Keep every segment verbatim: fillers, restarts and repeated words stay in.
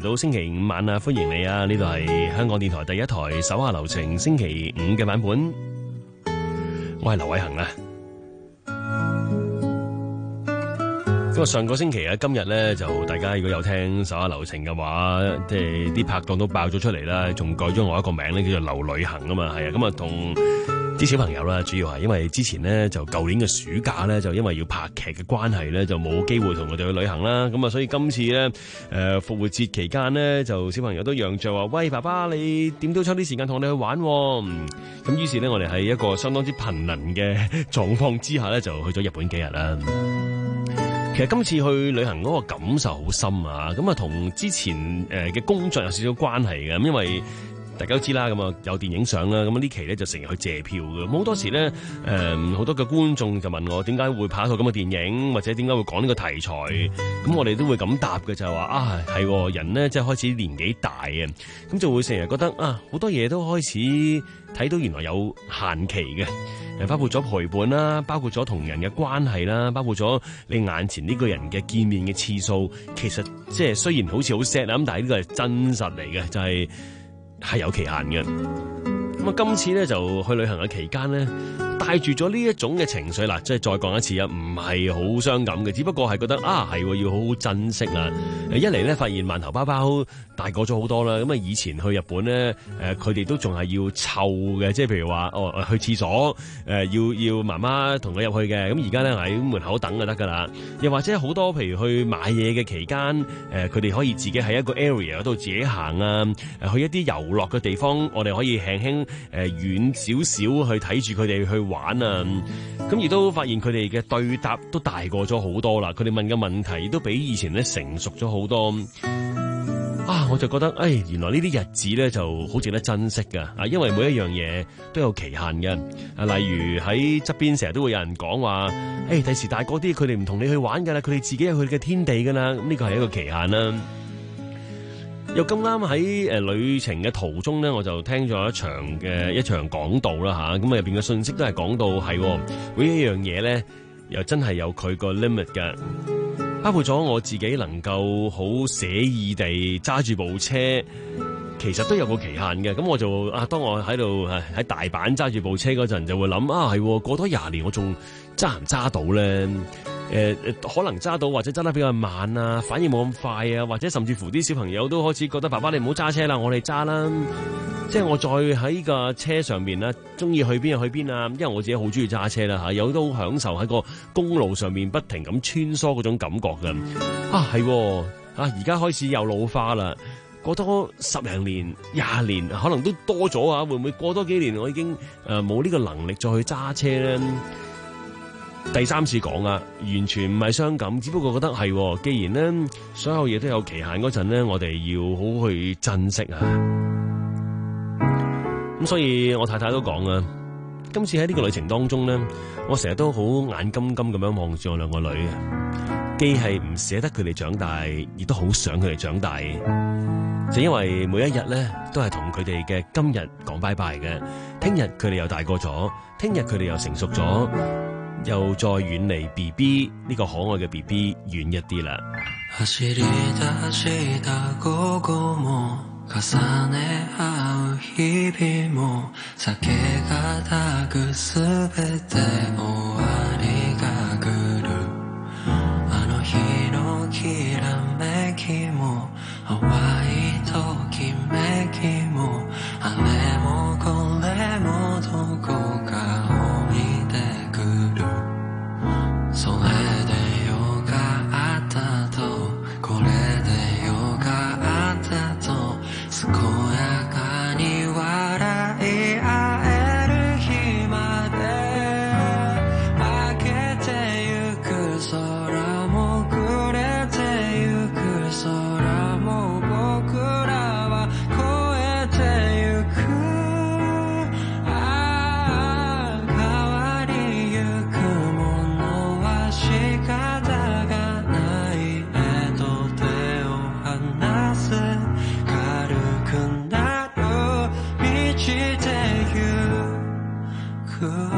到星期五晚啊，歡迎你啊！呢度係香港電台第一台手下留情星期五嘅版本，我係劉偉恒啊。咁啊，上個星期啊，今日咧就大家如果有聽手下留情嘅話，即係啲拍檔都爆咗出嚟啦，仲改咗我一個名咧，叫做劉旅行啊嘛，係啊，咁啊同啲小朋友啦，主要係因為之前咧就舊年嘅暑假咧，就因為要拍劇嘅關係咧，就冇機會同佢哋去旅行啦。咁啊，所以今次咧誒復活節期間咧，就小朋友都讓着話，喂，爸爸你點都抽啲時間同我哋去玩喎。咁於是咧，我哋喺一個相當之頻能嘅狀況之下咧，就去咗日本幾日啦。其實今次去旅行嗰個感受好深啊，咁啊同之前誒嘅工作有少少關係嘅，咁因為大家都知啦，咁啊有電影上啦，咁呢期咧就成日去借票嘅，好多時咧誒好多嘅觀眾就問我點解會拍一套咁嘅電影，或者點解會講呢個題材，咁我哋都會咁答嘅，就係話啊係人咧即係開始年紀大啊，咁就會成日覺得啊好多嘢都開始睇到原來有限期嘅。誒，包括咗陪伴啦，包括咗同人嘅關係啦，包括咗你眼前呢個人嘅見面嘅次數，其實即係雖然好似好 sad 啦，咁但係呢個係真實嚟嘅，就係係有期限嘅。咁啊，今次咧就去旅行嘅期間咧，帶住咗呢一種嘅情緒啦，即係再講一次啊，唔係好傷感嘅，只不過係覺得啊係要好好珍惜啊。一嚟咧發現饅頭包包大個咗好多啦，咁啊以前去日本咧，誒佢哋都仲係要湊嘅，即係譬如話哦去廁所誒、呃、要要媽媽同佢入去嘅，咁而家咧喺門口等就得噶啦。又或者好多譬如去買嘢嘅期間，誒佢哋可以自己喺一個 area 嗰度自己行啊，去一啲遊樂嘅地方，我哋可以輕輕誒遠少少去睇住佢哋去玩啊。咁亦都發現佢哋嘅對答都大過咗好多啦，佢哋問嘅問題都比以前咧成熟咗好多。啊，我就覺得，誒、哎，原來呢啲日子咧就好值得珍惜噶，啊，因為每一樣嘢都有期限嘅，啊，例如喺側邊成日都會有人講話，誒、哎，第時大個啲，佢哋唔同你去玩噶啦，佢哋自己有佢哋嘅天地噶啦，咁呢個係一個期限啦。又咁啱喺誒旅程嘅途中咧，我就聽咗一場嘅一場講道啦吓，咁啊入邊嘅信息都係講到係每一樣嘢咧，又真係有佢個 limit 嘅。包括咗我自己能夠好寫意地揸住部車，其實都有個期限嘅。咁我就啊，當我喺度喺大阪揸住部車嗰陣，就會諗啊，係過多廿年我仲揸唔揸到咧？誒、呃，可能揸到，或者揸得比較慢啊，反應冇咁快啊，或者甚至乎啲小朋友都開始覺得爸爸你唔好揸車啦，我哋揸啦。即係我再喺個車上面啦，中意去邊就去邊啊！因為我自己好中意揸車啦吓，有都享受喺個公路上面不停咁穿梭嗰種感覺㗎。啊，係啊，而家開始有老花啦，過多十零年、廿年，可能都多咗啊！會唔會過多幾年我已經誒冇呢個能力再去揸車咧？第三次講啊，完全唔係傷感，只不過覺得係，既然咧所有嘢都有期限嗰陣咧，我哋要好好去珍惜啊！咁所以我太太都講啊，今次喺呢個旅程當中咧，我成日都好眼金金咁樣望住我兩個女嘅，既係唔捨得佢哋長大，亦都好想佢哋長大，就因為每一日咧都係同佢哋嘅今日講拜拜嘅，聽日佢哋又大個咗，聽日佢哋又成熟咗，又再遠離 B B 呢個可愛嘅 B B 遠一啲啦。走り出した午後も重ね合う日々も避けがたくすべて終わりが来るあの日のきらめきも淡いときめきもあれもこれもどこか降りてくるそれでよかったとこれでよかったと健やかに笑い合える日まで明けてゆく空も暮れてゆく空も僕らは越えてゆくああ変わりゆくものは仕方がない絵と手を離す軽くなる満ちてゆく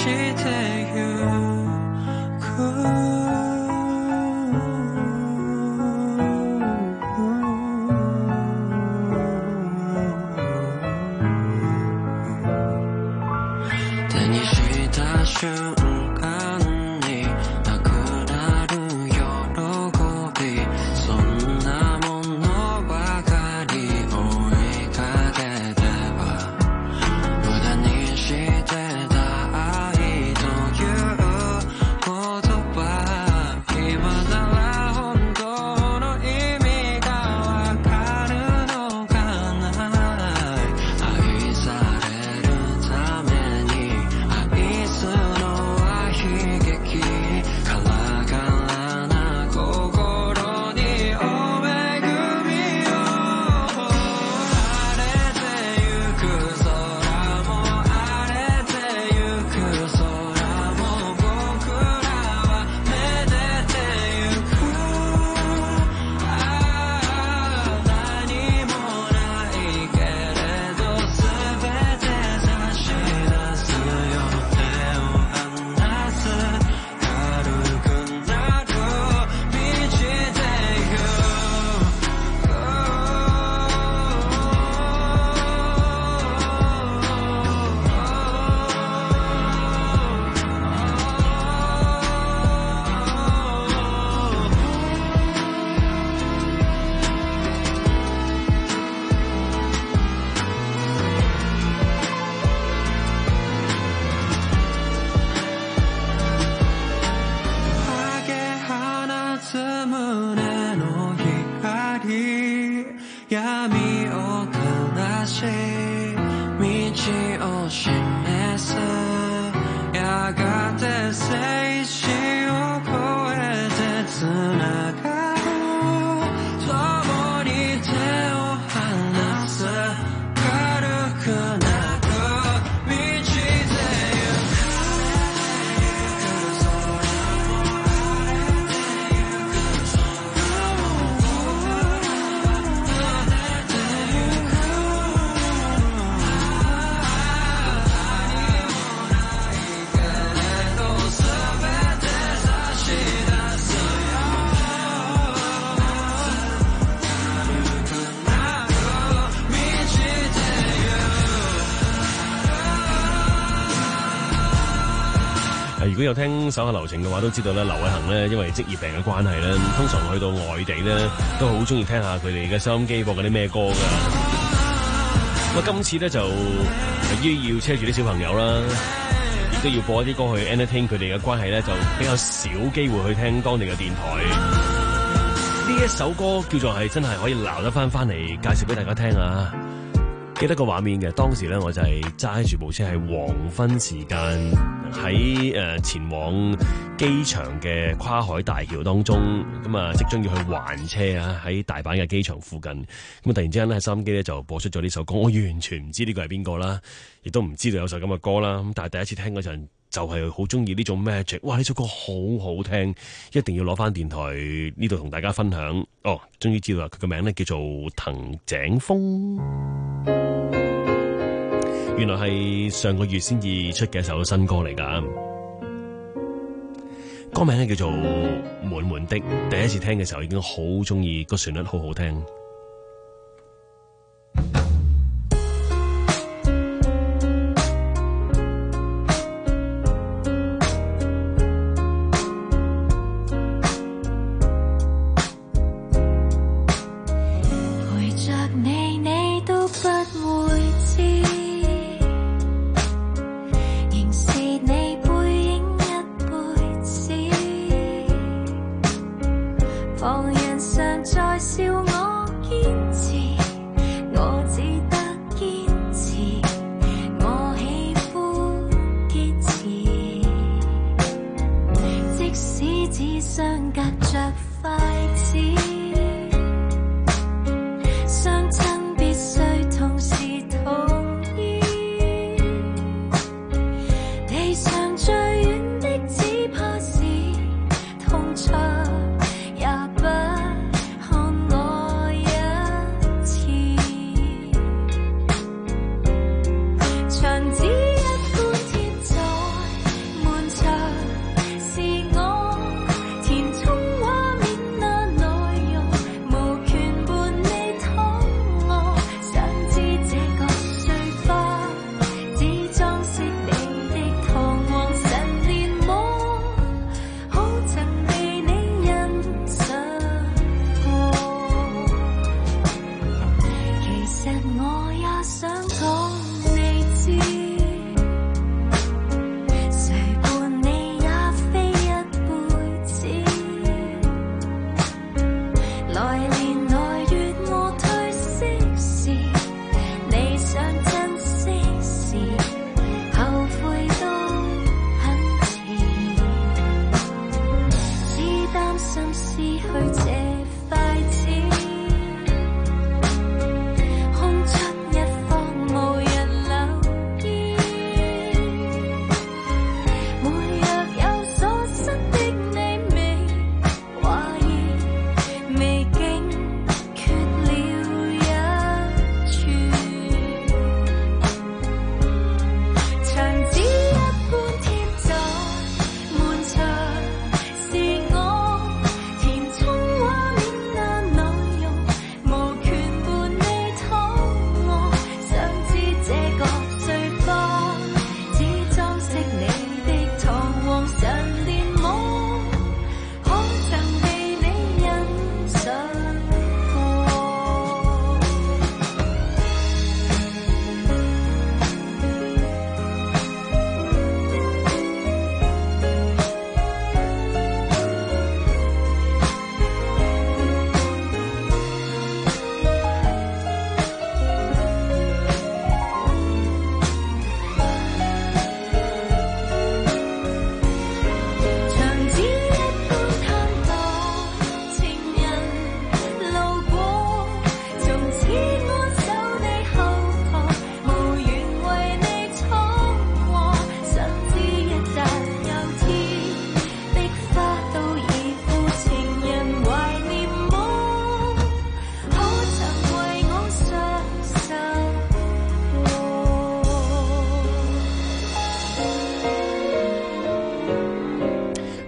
如果有聽手下留情嘅話，都知道咧，劉偉恒咧因為職業病嘅關係咧，通常去到外地咧都好中意聽下佢哋嘅收音機播嗰啲咩歌㗎。咁啊，今次咧就依要車住啲小朋友啦，亦都要播一啲歌去 entertain 佢哋嘅關係咧，就比較少機會去聽當地嘅電台。呢一首歌叫做係真係可以撈得翻翻嚟介紹俾大家聽啊！記得個畫面嘅，當時咧我就係揸住部車係黃昏時間喺誒前往機場嘅跨海大橋當中，咁啊即將要去還車啊，喺大阪嘅機場附近，咁啊突然之間咧收音機咧就播出咗呢首歌，我完全唔知呢個係邊個啦，亦都唔知道有首咁嘅歌啦，咁但係第一次聽嗰陣就係好中意呢種 magic， 哇！呢首歌好好聽，一定要攞翻電台呢度同大家分享。哦，終於知道啦，佢個名咧叫做藤井風。原來係上個月先至出嘅一首新歌嚟㗎，歌名咧叫做滿滿的。第一次聽嘅時候已經好中意，個旋律好好聽。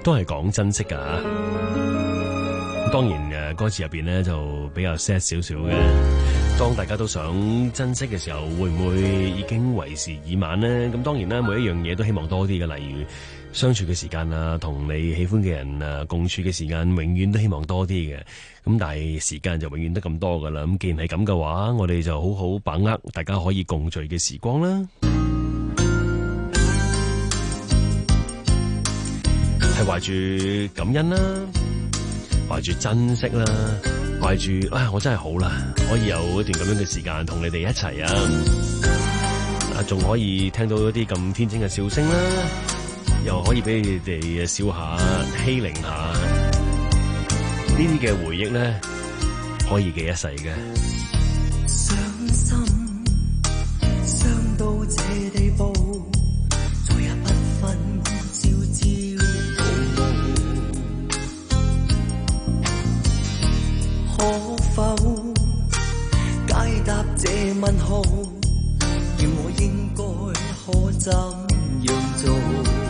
都係講珍惜噶。當然誒，歌詞入邊咧就比較 sad 少少嘅。當大家都想珍惜嘅時候，會唔會已經為時已晚呢？咁當然啦，每一樣嘢都希望多啲嘅，例如相處嘅時間啊，同你喜歡嘅人啊共處嘅時間，永遠都希望多啲嘅。咁但係時間就永遠得咁多噶啦。咁既然係咁嘅話，我哋就好好把握大家可以共聚嘅時光啦。係懷住感恩啦，懷住珍惜啦，懷住啊，我真係好啦，可以有一段咁樣嘅時間同你哋一齊啊，啊，仲可以聽到一啲咁天真嘅笑聲啦，又可以俾你哋笑下、欺凌下，呢啲嘅回憶咧，可以記一世嘅。 傷心，傷到這地步，再也不分朝朝暮暮，可否解答這問號？要我應該可怎樣做？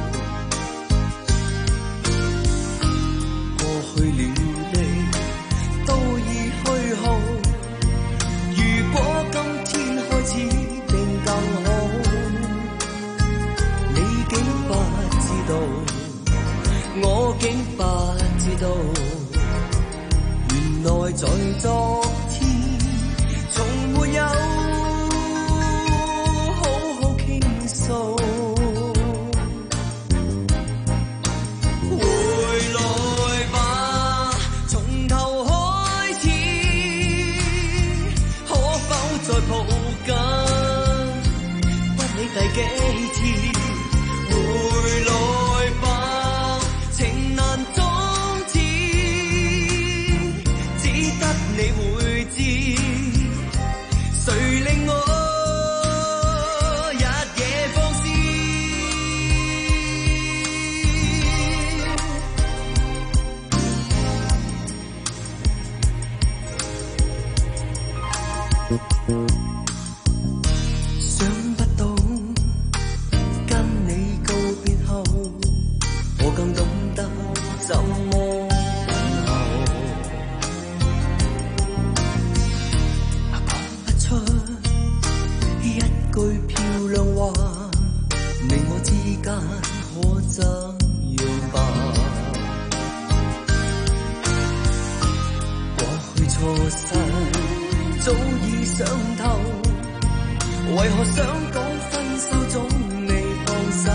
過去了的都已虛耗，如果今天開始定更好，你竟不知道，我竟不知道，原來在昨天從沒有好好傾訴。第幾次回來吧，情難終止，只得你會知，誰令我日夜放肆。想不到跟你告別後，我更懂得怎麼問候。講不出一句漂亮話，你我之間可怎樣吧？過去錯失早已想透，為何想講分手總未放手？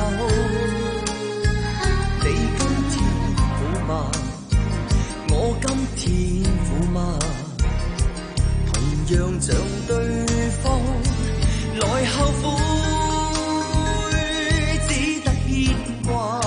你今天苦嗎？我今天苦嗎？同樣像對方來後悔，只得牽掛。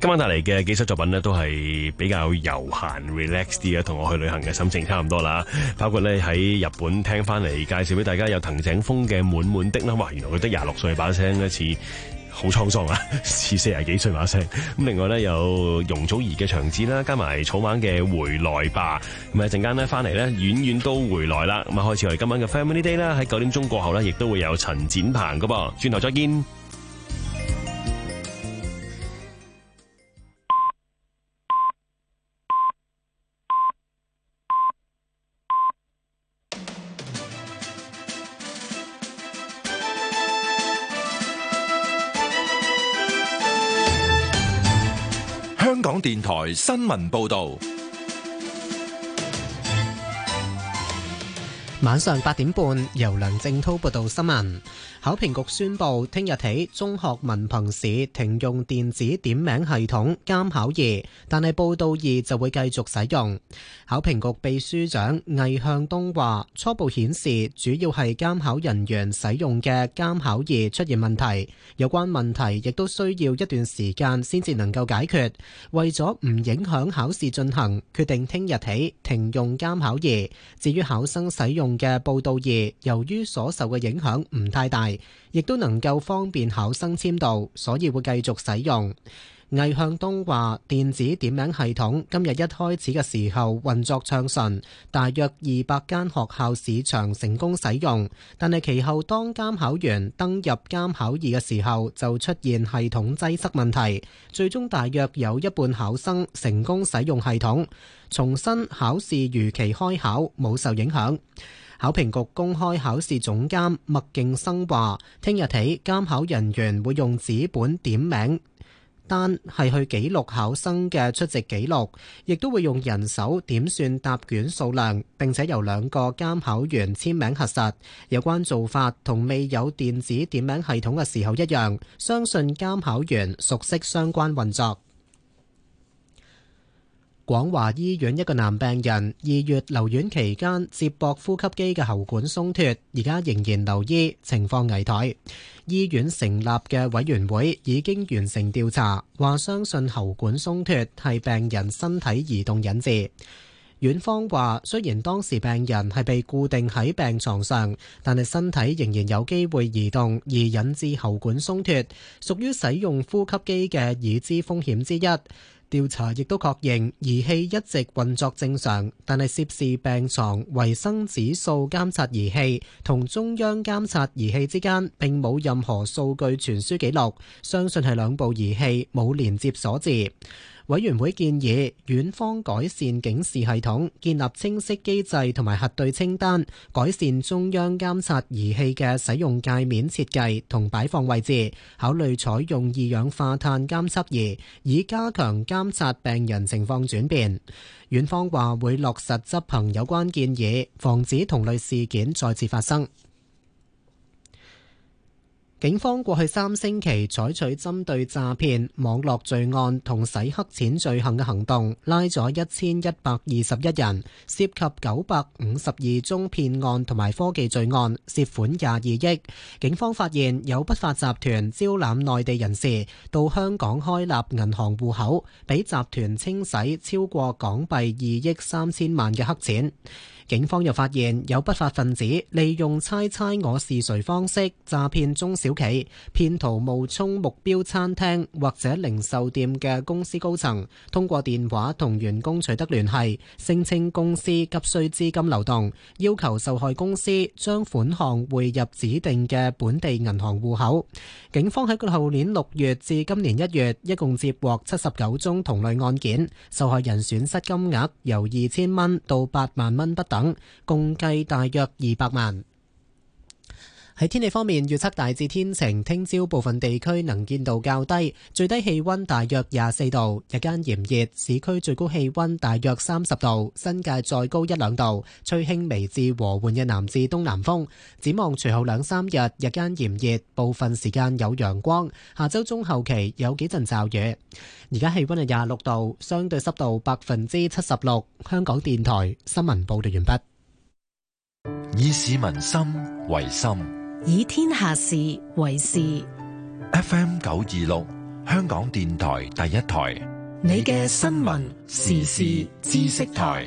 今晚帶嚟嘅幾首作品呢，都係比較悠閒 relax 啲嘅，同我去旅行嘅心情差唔多啦。包括咧喺日本聽翻嚟介紹俾大家有藤井風嘅滿滿的啦，哇！原來佢得廿六歲把聲，一次好滄桑啊，似四十幾歲把聲。咁另外咧有容祖兒嘅長子啦，加埋草蜢嘅回來吧。咁啊陣間咧翻嚟咧，遠遠都回來啦。咁啊開始我哋今晚嘅 Family Day 啦，喺九點鐘過後咧，亦都會有陳展鵬噶噃。轉頭再見。 香港電台新聞報道。 晚上八點半，由梁正滔報道新聞。考評局宣布，聽日起中學文憑試停用電子點名系統監考二，但係報到二就會繼續使用。考評局秘書長魏向東話，初步顯示主要係監考人員使用嘅監考二出現問題，有關問題亦都需要一段時間先至能夠解決。為咗唔影響考試進行，決定聽日起停用監考二。至於考生使用嘅報到二，由於所受嘅影響唔太大，亦都能夠方便考生簽到，所以會繼續使用。魏向東話，電子點名系統今日一開始嘅時候運作暢順，大約二百間學校試場成功使用，但係其後當監考員登入監考二嘅時候就出現系統擠塞問題，最終大約有一半考生成功使用系統，重新考試如期開考，冇受影響。考評局公開考試總監麥敬生話，聽日起監考人員會用紙本點名單係去記錄考生嘅出席記錄，亦都會用人手點算答卷數量，並且由兩個監考員簽名核實。有關做法同未有電子點名系統嘅時候一樣，相信監考員熟悉相關運作。廣華醫院一個男病人二月留院期間接駁呼吸機嘅喉管鬆脱，而家仍然留醫，情況危殆。醫院成立嘅委員會已經完成調查，話相信喉管鬆脱係病人身體移動引致。院方話，雖然當時病人係被固定喺病床上，但係身體仍然有機會移動，而引致喉管鬆脱，屬於使用呼吸機嘅已知風險之一。調查亦都確認儀器一直運作正常，但係涉事病床維生指數監察儀器同中央監察儀器之間並冇任何數據傳輸記錄，相信係兩部儀器冇連接所致。委員會建議院方改善警示系統，建立清晰機制同埋核對清單，改善中央監察儀器嘅使用界面設計同擺放位置，考慮採用二氧化碳監測儀，以加強監察病人情況轉變。院方話會落實執行有關建議，防止同類事件再次發生。警方過去三星期採取針對詐騙、網絡罪案同洗黑錢罪行嘅行動，拉咗一千一百二十一人，涉及九百五十二宗騙案同埋科技罪案，涉款廿二億。警方發現有不法集團招攬內地人士到香港開立銀行戶口，俾集團清洗超過港幣二億三千萬嘅黑錢。警方又發現有不法分子利用猜猜我是誰方式詐騙中小企，騙徒冒充目標餐廳或者零售店嘅公司高層，通過電話同員工取得聯繫，聲稱公司急需資金流動，要求受害公司將款項匯入指定嘅本地銀行戶口。警方喺舊年六月至今年一月，一共接獲七十九宗同類案件，受害人損失金額由二千蚊到八萬蚊不等，共計大約二百萬。喺天氣方面，預測大致天晴，聽朝部分地區能見度較低，最低氣溫大約廿四度，日間炎熱，市區最高氣溫大約三十度，新界再高一兩度，吹輕微至和緩嘅南至東南風。展望隨後兩三日，日間炎熱，部分時間有陽光，下周中後期有幾陣驟雨。而家氣溫係廿六度，相對濕度百分之七十六。香港電台新聞報道完畢。 以市民心為心， 以天下事為事。 F M 九二六香港電台第一台， 你嘅新聞時事知識台。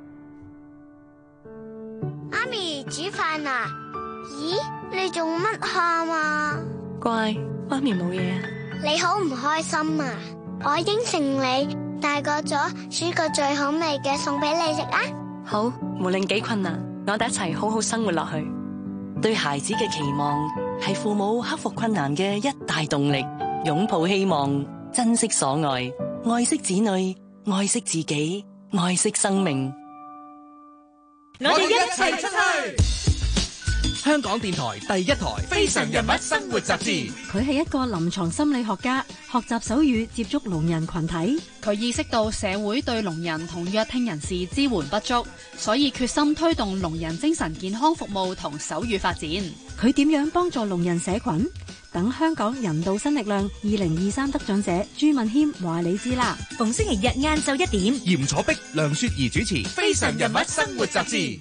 媽咪煮飯啊？咦，你做乜喊啊？ 乖，媽咪冇嘢。 你好唔開心啊？我應承你，大個咗煮個最好味嘅餸俾你食啊！ 好，無論幾困難，我哋一齊好好生活落去。對孩子嘅期望係父母克服困難嘅一大動力，擁抱希望，珍惜所愛，愛惜子女，愛惜自己，愛惜生命。 我哋一齊出去！香港電台第一台《非常人物生活雜誌》。 佢係一個臨床心理學家，學習手語接觸聾人群體。 佢意識到社會對聾人同弱聽人士支援不足，所以決心推動聾人精神健康服務同手語發展。 佢點樣幫助聾人社群？等香港人道新力量二零二三得獎者朱敏謙話你知啦。 逢星期日晏晝一點， 嚴楚碧、梁雪兒主持《非常人物生活雜誌》。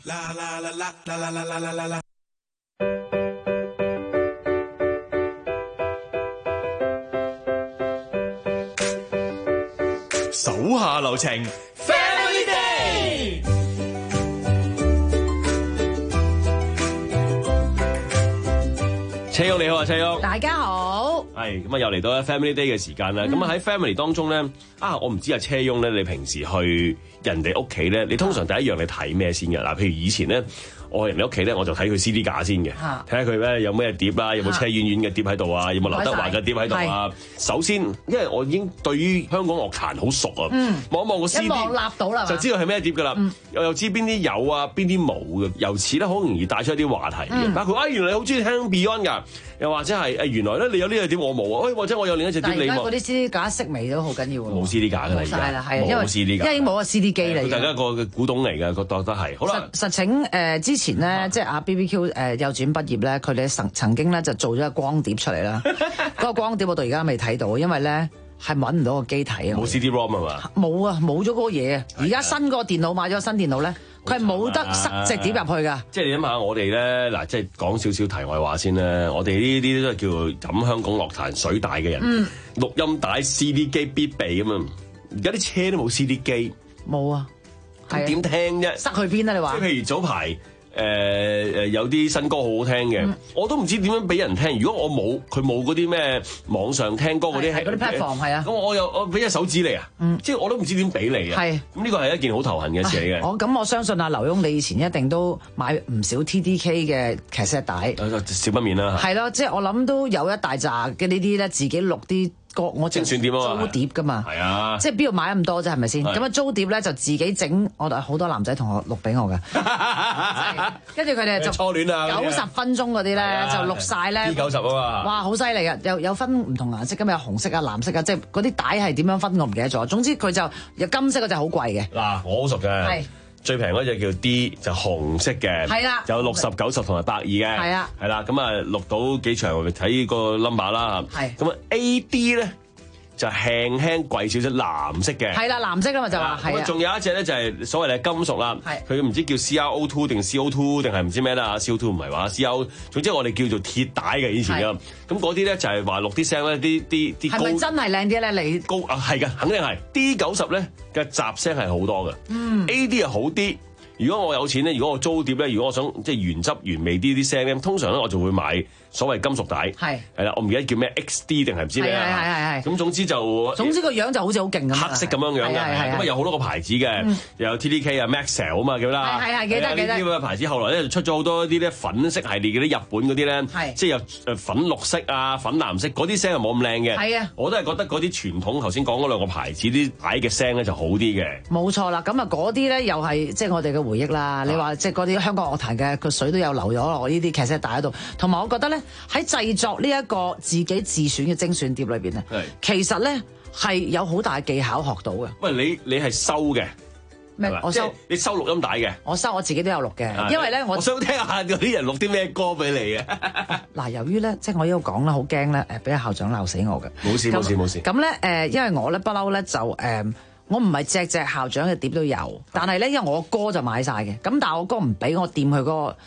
手下留情 Family Day。 車旭你好啊，車旭， 大家好。 係咁啊，又嚟到 Family Day 嘅時間啦。咁啊喺 Family 當中咧，啊我唔知阿車旭咧，你平時去人哋屋企咧，你通常第一樣你睇咩先嘅？嗱，譬如以前咧，我去人哋屋企咧，我就睇佢 C D 架先嘅，睇下佢咧有咩碟啦，有冇車婉婉嘅碟喺度啊，有冇劉德華嘅碟喺度啊。首先，因為我已經對於香港樂壇好熟啊，望一望個 C D， 一望立到啦， 就知道係咩碟噶啦。又又知邊啲有啊，邊啲冇嘅。由此咧，好容易帶出一啲話題嘅，包括啊，原來你好中意聽 Beyond 㗎，又或者係誒原來咧你有呢個碟我冇啊，或者我有另一隻碟你冇。 但係而家嗰啲 C D 架式微都好緊要喎。 冇 C D 架㗎啦，而家冇 C D 架， 因為已經冇個 C D 機啦。 大家個古董嚟嘅，覺得都係好啦。 實實情誒之前咧，即係阿 B B Q 誒幼稚園畢業咧，佢哋曾曾經咧就做咗個光碟出嚟啦。嗰個光碟我到而家未睇到，因為咧係揾唔到個機體啊。 冇 C D ROM 係嘛？ 冇啊，冇咗嗰個嘢啊！而家新嗰個電腦買咗新電腦咧，佢係冇得塞隻碟入去㗎。 即係你諗下，我哋咧嗱，即係講少少題外話先啦。我哋呢啲都係叫做飲香港樂壇水大嘅人，嗯、錄音帶 C D 機必備咁啊！而家啲車都冇 C D 機， 冇啊， 咁點聽啫？ 塞去邊啊？你話？ 即係譬如早排。誒誒、呃、有啲新歌好好聽嘅，嗯、我都唔知點樣俾人聽。如果我冇佢冇嗰啲咩網上聽歌嗰啲係嗰啲 platform 係啊， 咁我又我俾隻手指你啊，嗯、即係我都唔知點俾你啊。係咁呢個係一件好頭痕嘅事嚟嘅。 我咁我相信阿劉墉，你以前一定都買唔少 T D K 嘅劇 set 帶， 少不免啦。 係咯，即係我諗都有一大扎嘅呢啲咧，自己錄啲歌，我精選碟啊嘛， 租碟噶嘛， 係啊， 即係邊度買咁多啫？係咪先？咁啊租碟咧就自己整，我好多男仔同學錄俾我嘅，跟住佢哋就初戀啊， 九十分鐘嗰啲咧就錄晒咧 T 九十啊嘛， 哇好犀利嘅，有有分唔同顏色，咁有紅色啊、藍色啊，即係嗰啲帶係點樣分我唔記得咗。總之佢就有金色嗰隻好貴嘅。 嗱，我好熟嘅，係最平嗰隻叫 D 就紅色嘅，係啦，有六十、九十同埋百二嘅，係啊，係啦，咁啊錄到幾長睇個 number 啦，係咁啊 A D 咧。就輕輕貴少少藍色嘅， 係啦藍色啦嘛就話，係啊。 仲有一隻咧就係所謂嘅金屬啦，佢唔知叫 C R O 二 定 C O 二定係唔知咩啦 ，C O 二唔係話 C R O， 總之我哋叫做鐵帶嘅以前嘅，咁嗰啲咧就係話錄啲聲咧，啲啲啲高。係咪真係靚啲咧？你高啊係嘅，肯定係 D 九十咧嘅雜聲係好多嘅，嗯 A D 係好啲。如果我有錢咧，如果我租碟咧，如果我想即係原汁原味啲啲聲咧，通常咧我就會買所謂金屬帶，係係啦，我唔記得叫咩 X D 定係唔知咩啊，係係係咁總之就總之個樣就好似好勁咁，黑色咁樣樣嘅，咁啊有好多個牌子嘅，又有 T D K 啊 Maxell 啊嘛，記得啦，係係記得記得呢啲牌子，後來咧就出咗好多啲咧粉色系列嘅啲日本嗰啲咧，即係有誒粉綠色啊、粉藍色嗰啲聲係冇咁靚嘅，係啊，我都係覺得嗰啲傳統頭先講嗰兩個牌子啲帶嘅聲咧就好啲嘅，冇錯啦，咁啊嗰啲咧又係即係我哋嘅回憶啦。你話即係嗰啲香港樂壇嘅個水都有流咗落呢啲劇集帶喺度，同埋我覺得咧喺製作呢一個自己自選嘅精選碟裏邊咧，其實咧係有好大技巧學到嘅。喂，你你係收嘅咩？我收你收錄音帶嘅，我收我自己都有錄嘅，因為咧我我想聽下嗰啲人錄啲咩歌俾你嘅。嗱，由於咧即係我呢度講啦，好驚咧誒，俾校長鬧死我嘅。冇事冇事冇事。咁咧誒，因為我咧不嬲咧就誒。我唔係隻隻校長嘅碟都有，但係咧，因為我哥就買晒嘅，咁但係我哥唔俾我掂佢嗰個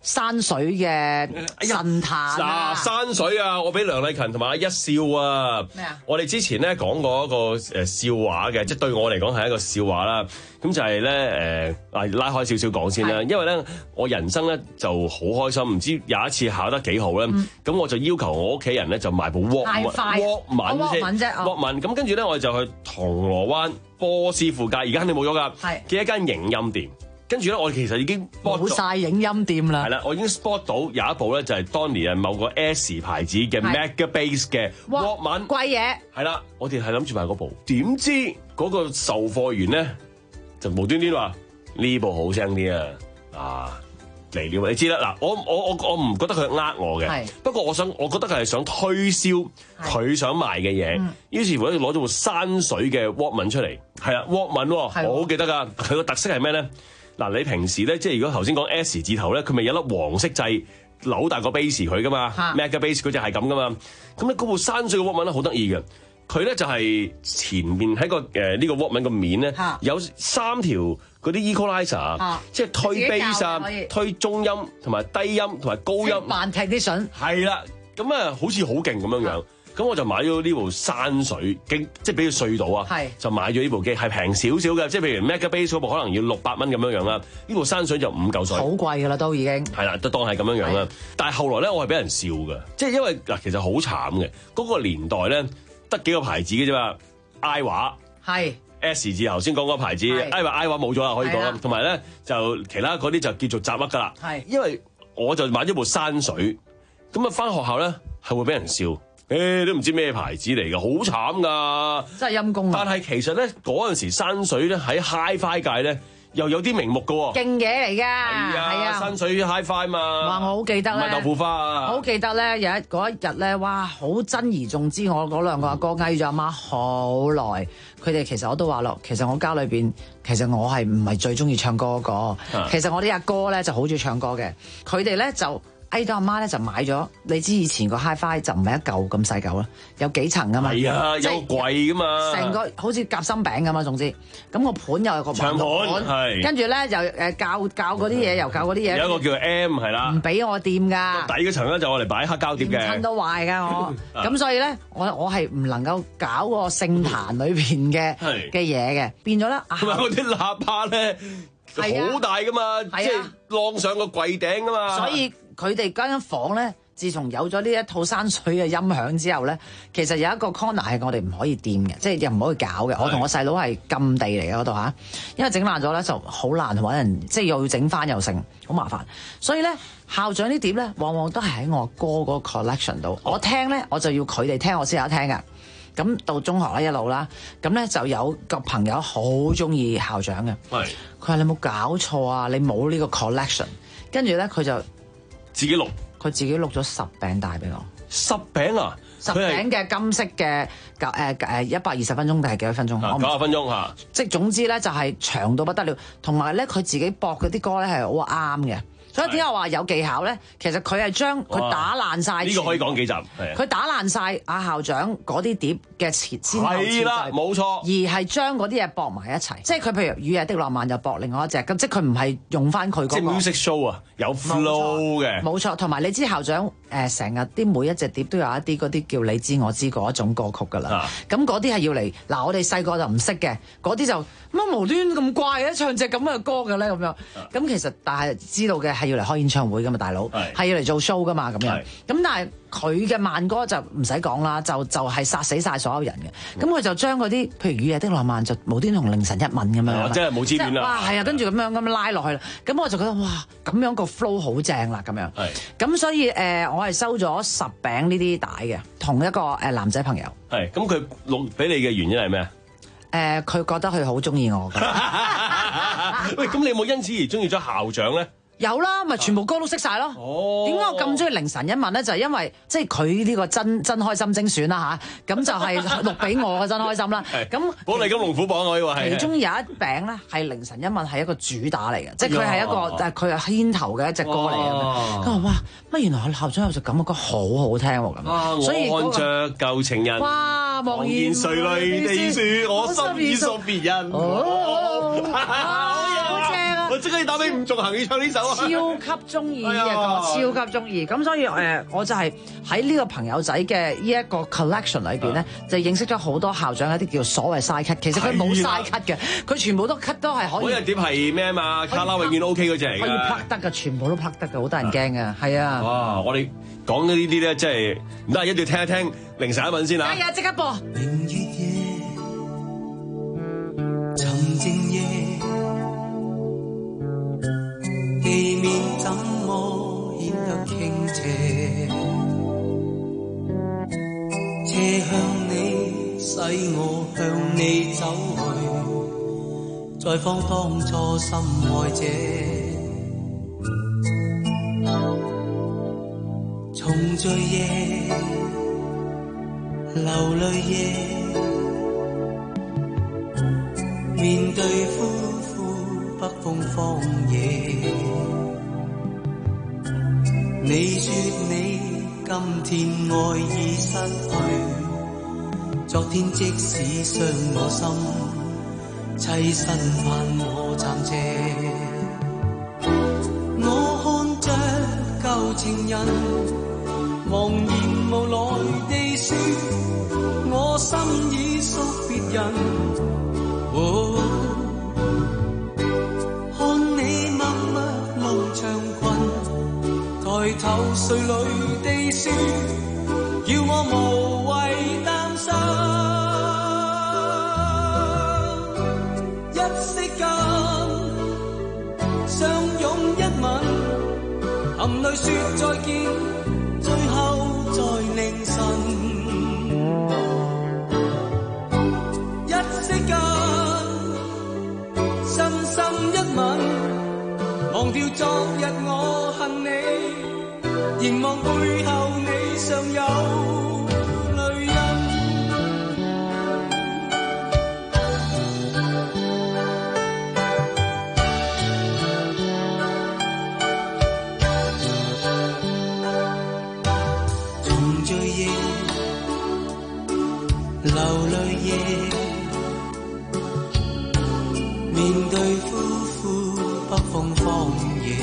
山水嘅神壇啊！ 嗱，山水啊，我俾梁麗勤同埋阿一笑啊！ 咩啊？ 我哋之前咧講過一個誒笑話嘅，即係對我嚟講係一個笑話啦。咁就係咧誒，啊拉開少少講先啦。因為咧，我人生咧就好開心，唔知有一次考得幾好咧，咁、嗯、我就要求我屋企人咧就買部 Walkman，Walkman 啫 ，Walkman。咁跟住咧，我就去銅鑼灣波斯富街，而家肯定冇咗㗎，嘅一間影音店。跟住咧，我其實已經冇晒影音店啦。 係啦，我已經 spot 到有一部咧，就係當年係某個 S 牌子嘅 Megabase 嘅 Walkman 貴嘢。係啦，我哋係諗住買嗰部，點知嗰個售貨員咧就無端端話呢部好聲啲啊！啊嚟了，你知啦。嗱，我我我我唔覺得佢呃我嘅，不過我想，我覺得佢係想推銷佢想賣嘅嘢。於是乎咧，攞咗部山水嘅 Walkman 出嚟，係啦 Walkman，我好記得㗎。佢個特色係咩咧？嗱，你平時咧，即係如果頭先講 S 字頭咧，佢咪有粒黃色掣扭大個 base 佢噶嘛 ，Megabase 嗰隻係咁噶嘛。咁咧嗰部山水嘅 Walkman 咧好得意嘅，佢咧就係前面喺個誒呢個 Walkman 個面咧有三條嗰啲 equalizer，即係推 base 啊、推中音同埋低音同埋高音。 慢踢啲筍。係啦，咁啊好似好勁咁樣樣。咁我就買咗呢部山水機，即係俾佢碎到啊！就買咗呢部機，係平少少嘅，即係譬如 Megabase 嗰部可能要六百蚊咁樣樣啦。呢部山水就五嚿水， 好貴㗎啦，都已經係啦，都當係咁樣樣啦。但係後來咧，我係俾人笑嘅，即係因為嗱，其實好慘嘅嗰個年代咧，得幾個牌子嘅啫嘛。I 華係 S 字頭先講嗰個牌子 ，I 華 I 華冇咗啦，可以講啦。同埋咧就其他嗰啲就叫做雜乜㗎啦。係因為我就買咗部山水，咁啊翻學校咧係會俾人笑。誒、欸、都唔知咩牌子嚟㗎，好慘㗎， 真係陰公啊！ 但係其實咧嗰陣時山水咧喺 Hi-Fi 界咧又有啲名目㗎喎， 勁嘢嚟㗎，係啊，啊山水 Hi-Fi 嘛， 哇！我好記得咧， 唔係豆腐花啊， 好記得咧有一嗰一日咧，哇！好珍而重之，我嗰兩個阿哥嗌咗阿媽好耐，佢哋其實我都話咯，其實我家裏邊其實我係唔係最中意唱歌嗰個，啊、其實我啲阿哥咧就好中意唱歌嘅，佢哋咧就。嗌到阿媽咧就買咗，你知以前個 Hi-Fi 就唔係一嚿咁細嚿啦，有幾層噶嘛， 係啊，有櫃噶嘛， 成個好似夾心餅咁嘛，總之咁個盤又有個長盤，係跟住咧又誒教教嗰啲嘢，又教嗰啲嘢， 有一個叫 M 係啦， 唔俾我掂㗎， 底嗰層咧就我嚟擺黑膠碟嘅， 親都壞㗎我，咁所以咧我我係唔能夠搞個聖壇裏邊嘅嘅嘢嘅，變咗咧， 同埋嗰啲喇叭咧好大㗎嘛，即係晾上個櫃頂㗎嘛， 所以。佢哋間房咧，自從有咗呢一套山水嘅音響之後咧，其實有一個 corner 係我哋唔可以掂嘅，即係又唔可以搞嘅。我同我細佬係禁地嚟嘅嗰度嚇，因為整爛咗咧就好難揾人，即係又要整翻又成，好麻煩。所以咧，校長啲碟咧，往往都係喺我哥嗰個 collection 度。我聽咧，我就要佢哋聽，我先有得聽㗎。咁到中學咧一路啦，咁咧就有個朋友好中意校長嘅，係佢話你冇搞錯啊，你冇呢個 collection， 跟住咧佢就。 自己錄， 佢自己錄咗十餅帶俾我。 十餅啊！ 十餅嘅金色嘅九誒誒一百二十分鐘定係幾多分鐘？ 九十分鐘嚇。即係總之咧，就係長到不得了。同埋咧，佢自己播嗰啲歌咧係好啱嘅。所以點解我話有技巧咧？其實佢係將佢打爛晒。 呢個可以講幾集。 佢打爛晒阿校長嗰啲碟嘅前先後次序。 係啦，冇錯。 而係將嗰啲嘢駁埋一齊。即係佢譬如《雨夜的浪漫》就駁另外一隻，咁即係佢唔係用翻佢嗰個。 即係 music show 啊，有 flow 嘅。 冇錯，同埋你知校長誒成日啲每一隻碟都有一啲嗰啲叫你知我知嗰一種歌曲㗎啦。咁嗰啲係要嚟嗱，我哋細個就唔識嘅，嗰啲就乜無端咁怪嘅唱隻咁嘅歌嘅咧咁樣。咁其實但係知道嘅係要嚟開演唱會㗎嘛，大佬係要嚟做 show 㗎嘛咁樣。咁但係佢嘅慢歌就唔使講啦，就就係殺死晒所有人嘅。咁佢就將嗰啲譬如《雨夜的浪漫》就無端同凌晨一吻咁樣， 即係冇知戀啦。 哇，係啊，跟住咁樣咁樣拉落去啦。咁我就覺得哇，咁樣個 flow 好正啦咁樣。咁所以誒，我係收咗十餅呢啲帶嘅，同一個誒男仔朋友。 係，咁佢錄俾你嘅原因係咩啊？ 誒，佢覺得佢好中意我。 喂，咁你有冇因此而中意咗校長咧？ 有啦，咪全部歌都識晒咯。哦，點解我咁中意凌晨一吻咧？就係、是、因為即係佢呢個真真開心精選啦吓，咁、啊、就係錄俾我嘅真開心啦。咁保利金龍虎榜我以為係。其中有一餅咧係凌晨一吻係一個主打嚟嘅，即係佢係一個誒佢係牽頭嘅一隻歌嚟嘅。咁啊哇，乜原來校長有隻咁嘅歌好好聽喎咁。所以看着舊情人， 哇，望見誰淚地説我心已屬別人。 好嘢，好正啊！ 啊！ 我即刻要打俾伍仲衡要唱呢首啊！ 超級中意呢一哎個， 呀超級中意。咁所以誒、呃，我就係喺呢個朋友仔嘅呢一個 collection 裏邊咧， 啊就認識咗好多校長一啲叫所謂 side cut，其實佢冇 side cut 嘅，佢全部都 cut 都係可以。 嗰隻碟係咩啊嘛？卡拉永遠 OK 嗰隻嚟㗎。 可以拍得㗎，全部都拍得㗎，好得人驚㗎，係啊！ 哇！我哋講嘅呢啲咧，即係唔得，一定要聽一聽凌晨一吻先啊！ 哎呀，即刻播！ 明月夜，沉靜夜，地面怎麼顯得傾斜？斜向你，使我向你走去，再訪當初心愛者。重聚夜，流淚夜，面對呼呼北風荒野。你說你今天愛已失去，昨天即使傷我心，棲身盼我暫借。我看着舊情人茫然無奈地說，我心已屬別人。哦，看你默默弄長裙，抬頭垂淚地說，要我無謂擔心。一息間相擁一吻，含淚說再見。最後在凌晨，一息間，深深一吻，忘掉昨日我恨你，凝望背後你尚有淚印。流淚夜，面對呼呼北風荒野。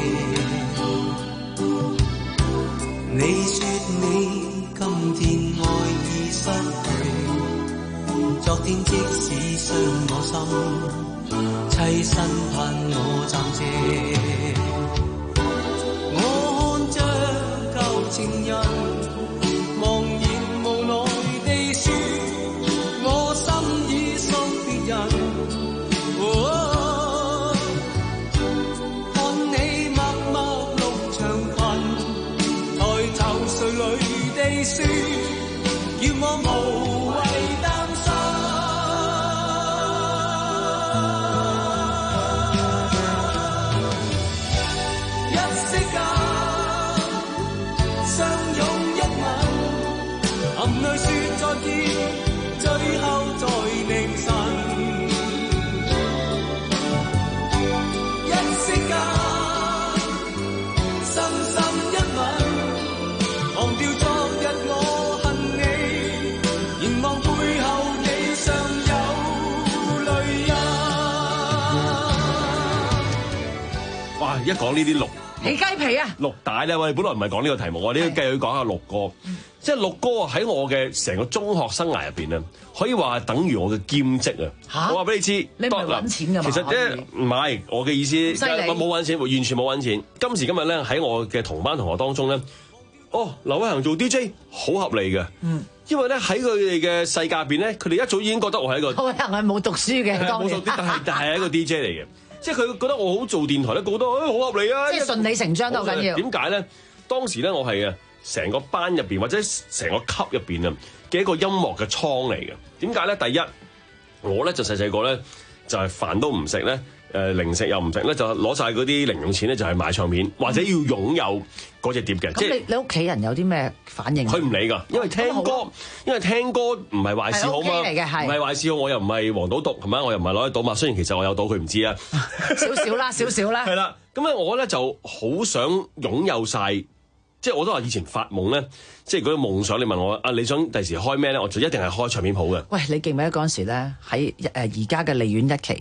你說你今天愛已失去，昨天即使傷我心，棲身盼我暫借。我看着舊情人茫然無奈地說，我心已屬別人。哦，看你默默綠長裙，抬頭垂淚地說，要我無謂擔心。一息間相擁一吻，含淚說再見。最後在凌晨，一息間，深深一吻，忘掉昨日我恨你，凝望背後你尚有淚印。 哇！一講呢啲綠起雞皮啊！ 綠帶咧，我哋本來唔係講呢個題目，我哋繼續講下綠歌。即係綠歌喺我嘅成個中學生涯入邊咧，可以話等於我嘅兼職啊！我話俾你知， 你唔係揾錢㗎嘛？ 其實咧唔係我嘅意思，我冇揾錢，完全冇揾錢。今時今日咧喺我嘅同班同學當中咧，哦，劉偉恒做 D J 好合理嘅，嗯，因為咧喺佢哋嘅世界入邊咧，佢哋一早已經覺得我係一個劉偉恒係冇讀書嘅， 冇讀啲，但係但係一個 D J 嚟嘅，即係佢覺得我好做電台咧，覺得誒好合理啊， 即係順理成章都好緊要。 點解咧？當時咧我係啊。成個班入邊或者成個級入邊啊嘅一個音樂嘅倉嚟嘅。點解咧？第一，我咧就細細個咧就係飯都唔食咧，誒零食又唔食咧，就攞晒嗰啲零用錢咧就係買唱片，或者要擁有嗰隻碟嘅。 咁你你屋企人有啲咩反應？ 佢唔理㗎，因為聽歌，因為聽歌唔係壞事好嘛，唔係壞事好，我又唔係黃賭毒係咪？我又唔係攞去賭嘛。雖然其實我有賭，佢唔知啊。 少少啦，少少啦。 係啦，咁咧我咧就好想擁有晒。即係我都話以前發夢咧，即係嗰啲夢想。你問我啊，你想第時開咩咧？我就一定係開唱片鋪嘅。 喂，你記唔記得嗰陣時咧喺誒而家嘅利園一期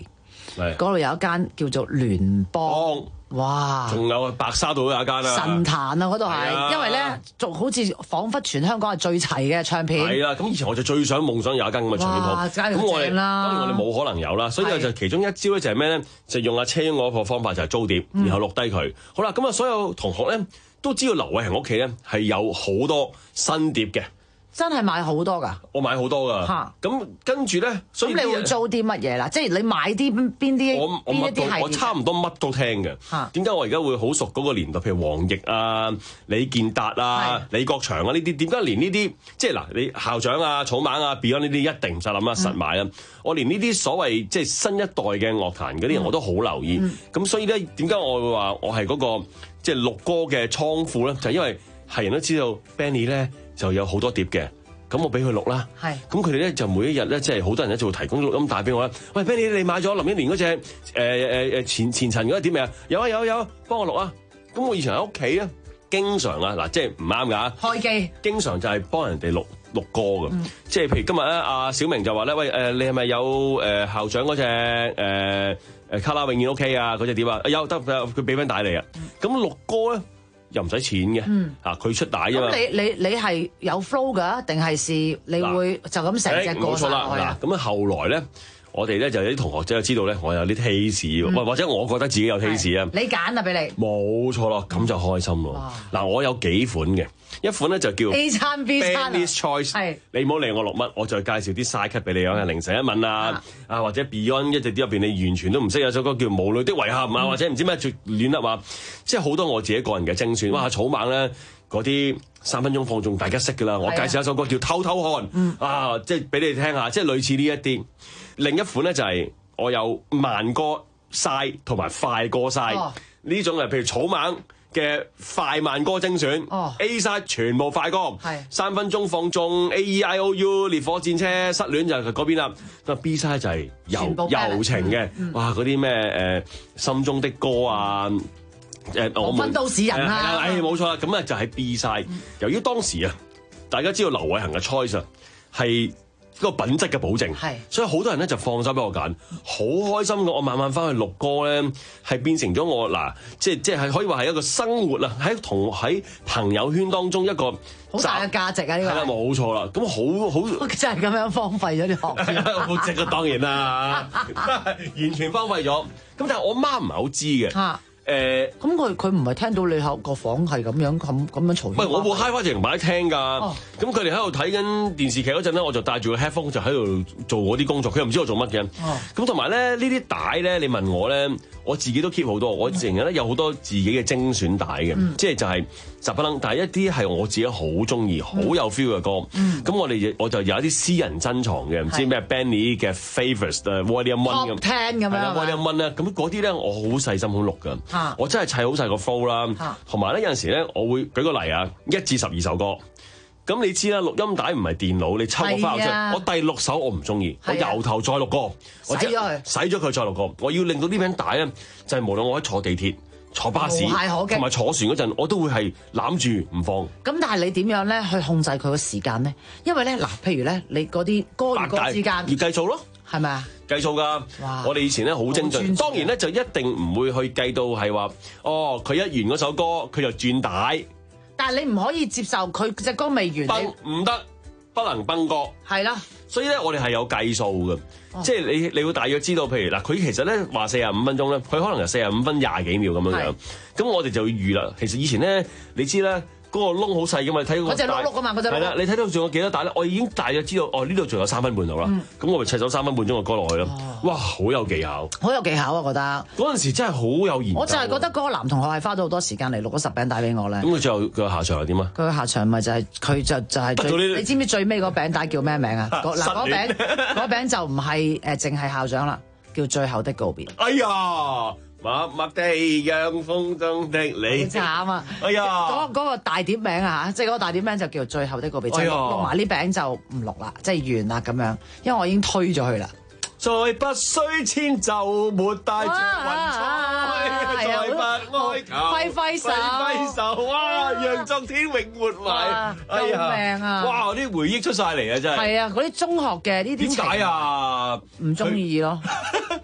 嗰度有一間叫做聯邦。哇！ 仲有白沙道都有一間啊， 神壇啊嗰度係，因為咧，仲好似彷彿全香港係最齊嘅唱片。 係啦，咁以前我就最想夢想有一間咁嘅唱片鋪，咁我哋當然我哋冇可能有啦，所以就其中一招咧就係咩咧？就用阿車嗰個方法就係租碟，然後錄低佢。好啦，咁啊所有同學咧都知道劉偉恒屋企咧係有好多新碟嘅。 真係買好多㗎， 我買好多㗎。咁跟住咧，所以咁你會租啲乜嘢啦？即係你買啲邊啲？ 我我乜都我差唔多乜都聽嘅。點解我而家會好熟嗰個年代？譬如黃奕啊、李健達啊、李國祥啊呢啲，點解連呢啲即係嗱，你校長啊、草蜢啊、Beyond 呢啲一定唔使諗啦，實買啦。我連呢啲所謂即係新一代嘅樂壇嗰啲人我都好留意。咁所以咧，點解我會話我係嗰個即係錄歌嘅倉庫咧？就係因為係人都知道 Benny 咧。就有好多碟嘅，咁我俾佢錄啦。係，咁佢哋咧就每一日咧，即係好多人咧就會提供錄音帶俾我啦。喂 ，Benny，你買咗林憶蓮嗰隻誒誒誒前前塵嗰隻碟未啊？有啊有啊有啊，幫我錄啊。咁我以前喺屋企咧，經常啊嗱，即係唔啱㗎。開機，經常就係幫人哋錄錄歌㗎。嗯、即係譬如今日咧，阿小明就話咧，喂誒、呃，你係咪有誒、呃、校長嗰隻誒誒卡拉永遠 OK 啊嗰隻碟啊？有得佢俾翻帶嚟啊。咁錄歌咧。又唔使錢嘅，嗯、啊佢出帶啫嘛。咁你你你係有 flow 㗎，定係是你會就咁成隻歌晒落去啊？ 嗱，咁啊後來咧，我哋咧就有啲同學仔就知道咧，我有啲 taste，或、嗯、或者我覺得自己有 taste 啊。 你揀啊，俾你。冇錯咯，咁就開心咯。嗱，我有幾款嘅，一款咧就叫 A 餐 B 餐 Benny's Choice，你唔好理我錄乜，我再介紹啲 side cut 俾你啊，凌晨一吻啊，啊或者 Beyond 一隻碟入邊你完全都唔識，有首歌叫《無淚的遺憾》啊，或者唔知咩最亂噏啊，即係好多我自己個人嘅精選。哇，草蜢咧嗰啲三分鐘放縱大家識㗎啦，我介紹一首歌叫《偷偷看》啊，即係俾你聽下，即係類似呢一啲。另一款咧就係我有慢歌晒同埋快歌晒呢種啊，譬如草蜢嘅快慢歌精選、oh. A side 全部快歌，三分鐘放縱 A E I O U 烈火戰車失戀就係嗰邊啦。咁 B side 就係柔柔情嘅，嗯、哇嗰啲咩誒心中的歌啊，誒我們都市人啊， 誒冇錯啦。咁啊就喺 B side。嗯、由於當時啊，大家知道劉偉恒嘅 choice 係個品質嘅保證，係，所以好多人咧就放手俾我揀，好開心嘅。我慢慢翻去錄歌咧，係變成咗我嗱，即係即係可以話係一個生活啦，喺同喺朋友圈當中一個好大嘅價值啊！呢個係啦， 冇錯啦。咁好好真係咁樣荒廢咗啲學業， 好值啊！當然啦，完全荒廢咗。咁但係我媽唔係好知嘅。誒， 咁佢佢唔係聽到你口個房係咁樣咁咁樣嘈？ 唔係，我部 HiFi 直情擺聽㗎。咁佢哋喺度睇緊電視劇嗰陣咧，我就帶住個 headphone 就喺度做我啲工作。佢又唔知我做乜嘅。咁同埋咧，呢啲帶咧，你問我咧，我自己都 keep 好多。我成日咧有好多自己嘅精選帶嘅，嗯、即係就係雜不楞。但係一啲係我自己好中意、好有 feel 嘅歌。咁、嗯、我哋我就有一啲私人珍藏嘅，唔知咩 Benny 嘅 favorites Volume One 咁。 Top Ten 咁樣。 Volume One 咧，咁嗰啲咧我好細心好錄㗎。啊、我真係砌好晒個 flow 啦，同埋咧有陣時咧，我會舉個例啊，一至十二首歌。咁你知啦，錄音帶唔係電腦，你抽個 file 出嚟。我第六首我唔中意，我由頭再錄歌， 洗咗佢， 洗咗佢再錄歌。我要令到呢餅帶咧，就係無論我喺坐地鐵、坐巴士同埋坐船嗰陣，我都會係攬住唔放。 咁但係你點樣咧去控制佢個時間咧？因為咧嗱，譬如咧，你嗰啲歌與歌之間要計數咯， 係咪啊？ 計數㗎，我哋以前咧好精準，當然咧就一定唔會去計到係話，哦佢一完嗰首歌佢就轉帶。 但係你唔可以接受佢隻歌未完， 崩唔得，不能崩歌。 係啦， 所以咧我哋係有計數嘅，哦、即係你你會大約知道，譬如嗱，佢其實咧話四十五分鐘咧，佢可能係四十五分廿幾秒咁樣樣，咁我哋就要預啦。其實以前咧，你知咧。嗰個窿好細㗎嘛，你睇嗰隻碌碌㗎嘛，嗰隻係啦，你睇到仲有幾多帶咧？我已經大約知道，哦呢度仲有三分半度啦。咁、嗯、我咪砌咗三分半鐘嘅歌落去咯。哦、哇，好有技巧， 好有技巧啊！覺得嗰陣時真係好有研究。 我就係覺得嗰個男同學係花咗好多時間嚟錄咗十餅帶俾我咧。 咁佢最後佢下場係點啊？ 佢下場咪就係、是、佢就就係最你知唔知最尾嗰餅帶叫咩名啊？嗱嗰餅嗰餅就唔係誒淨係校長啦，叫最後的告別。 哎呀！默默地讓風中的你， 好慘啊！ 哎呀， 嗰嗰個大碟名啊嚇，即係嗰個大碟名就叫做最後的告別，哎、呀錄埋呢餅就唔錄啦，即係完啦咁樣，因為我已經推咗佢啦。 再不需遷就，沒帶着雲彩，再不哀求， 揮揮手， 揮揮手，哇！讓昨天永活埋， 救命啊！ 哇！啲回憶出晒嚟啊，真係。 係啊，嗰啲中學嘅呢啲。 點解啊？ 唔中意咯。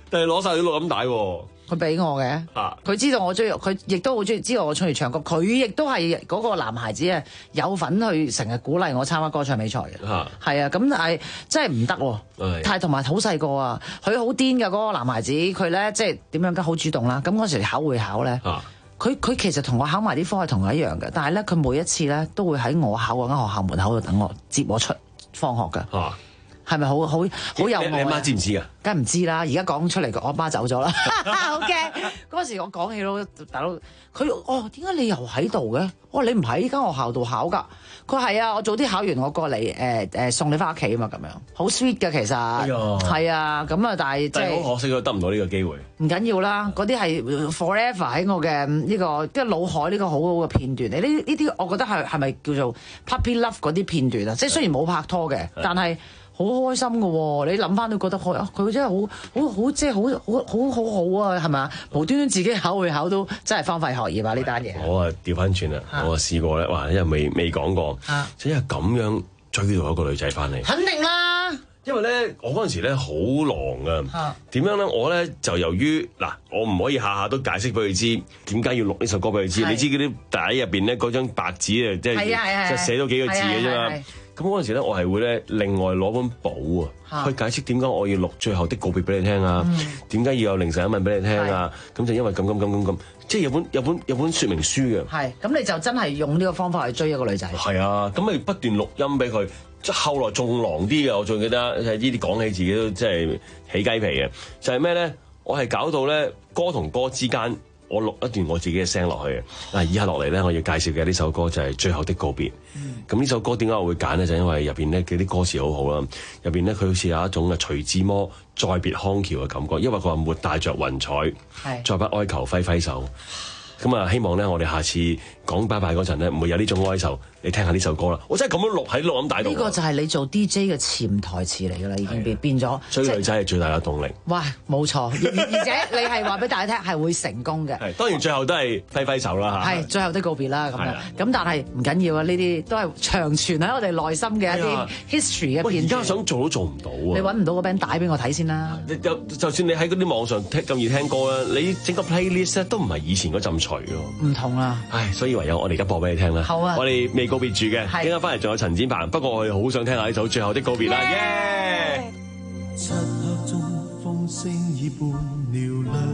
但係攞晒啲錄音帶喎。 佢俾我嘅，佢知道我中意，佢亦都好中意，知道我中意唱歌。佢亦都係嗰個男孩子啊，有份去成日鼓勵我參加歌唱比賽嘅。係啊，咁但係真係唔得喎，但係同埋好細個啊，佢好癲㗎嗰個男孩子，佢咧即係點樣㗎？好主動啦。咁嗰時考會考咧，佢佢其實同我考埋啲科係同我一樣嘅，但係咧佢每一次咧都會喺我考嗰間學校門口度等我接我出放學㗎。係咪好好好有愛？ 你阿媽知唔知㗎？ 梗係唔知啦！而家講出嚟，我阿媽走咗啦，好驚。嗰時我講起咯，大佬佢哦，點解你又喺度嘅？我話你唔喺呢間學校度考㗎。佢係啊，我早啲考完，我過嚟誒誒送你翻屋企啊嘛，咁樣好 sweet 㗎其實。係啊，咁啊，但係即係好可惜咯，得唔到呢個機會。 唔緊要啦，嗰啲係 forever 喺我嘅呢個即係腦海呢個好好嘅片段。你呢呢啲我覺得係係咪叫做 puppy love 嗰啲片段啊？即係雖然冇拍拖嘅，但係。好開心㗎喎！你諗翻都覺得佢佢真係好好好即係好好好好好啊，係咪？無端端自己考會考到真係荒廢學業啊！呢單嘢我啊調翻轉啦，我啊試過咧，哇！因為未未講過，即係咁樣追到一個女仔翻嚟， 肯定啦。 因為咧，我嗰陣時咧好狼啊，點樣咧？我咧就由於嗱，我唔可以下下都解釋俾佢知點解要錄呢首歌俾佢知。你知嗰啲底入邊咧嗰張白紙啊，即係即係寫咗幾個字嘅啫嘛。咁嗰陣時咧，我係會咧另外攞本簿啊，去解釋點解我要錄最後的告別俾你聽啊，點解、嗯、要有凌晨一問俾你聽啊，咁就因為咁咁咁咁咁，即係有本有本有本說明書嘅。係，咁你就真係用呢個方法去追一個女仔。係啊，咁咪不斷錄音俾佢，即係後來仲狼啲嘅，我仲記得係呢啲講起自己都即係起雞皮嘅，就係咩咧？我係搞到咧歌同歌之間。我錄一段我自己嘅聲落去嘅，嗱，以下落嚟咧，我要介紹嘅呢首歌就係《最後的告別》。咁呢、嗯、首歌點解我會揀咧？就因為入邊咧佢啲歌詞好好啦，入邊咧佢好似有一種嘅徐志摩再別康橋嘅感覺，因為佢話沒帶着雲彩，是再不哀求揮揮手。咁啊，希望咧我哋下次講拜拜嗰陣咧，唔會有呢種哀愁。你聽下呢首歌啦，我真係咁樣錄喺錄音帶度。呢個就係你做 D J 嘅潛台詞嚟㗎啦，已經變變咗。追女仔係最大嘅動力。哇，冇錯，而且你係話俾大家聽係會成功嘅。係，當然最後都係揮揮手啦嚇。係，最後的告別啦咁樣。咁但係唔緊要啊，呢啲都係長存喺我哋內心嘅一啲 history 嘅片段。而家想做都做唔到啊！你揾唔到個 band 帶俾我睇先啦。就就算你喺嗰啲網上聽咁易聽歌啦，你整個 playlist 咧都唔係以前嗰陣除喎。唔同啦。唉，所以唯有我哋而家播俾你聽啦。好啊。我哋未告別住嘅。陣間翻嚟仲有陳展鵬，不過我哋好想聽下呢首《最後的告別》啦，耶！漆黑中風聲已半嘹亮，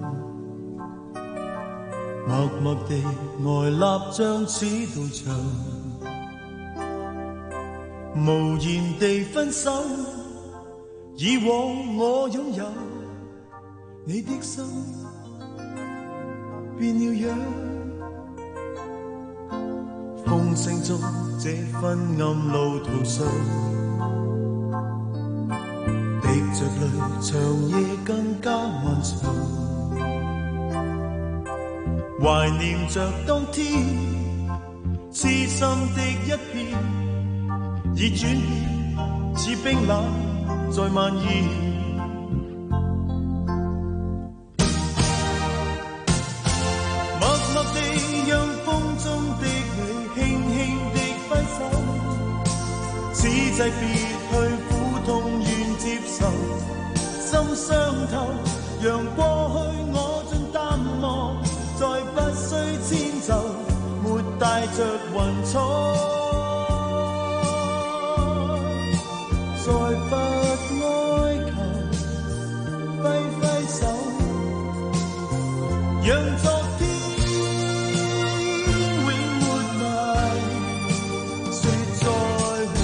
默默地呆立像似道牆，無言地分手。以往我擁有你的心，變了樣。風聲中這昏暗路途上，滴着淚，長夜更加漫長，懷念着當天痴心的一片，已轉變似冰冷在蔓延。誓別去苦痛願接受，心傷透，讓過去我盡淡忘，再不需遷就，沒帶着雲彩，再不哀求，揮揮手，讓昨天永活埋，說再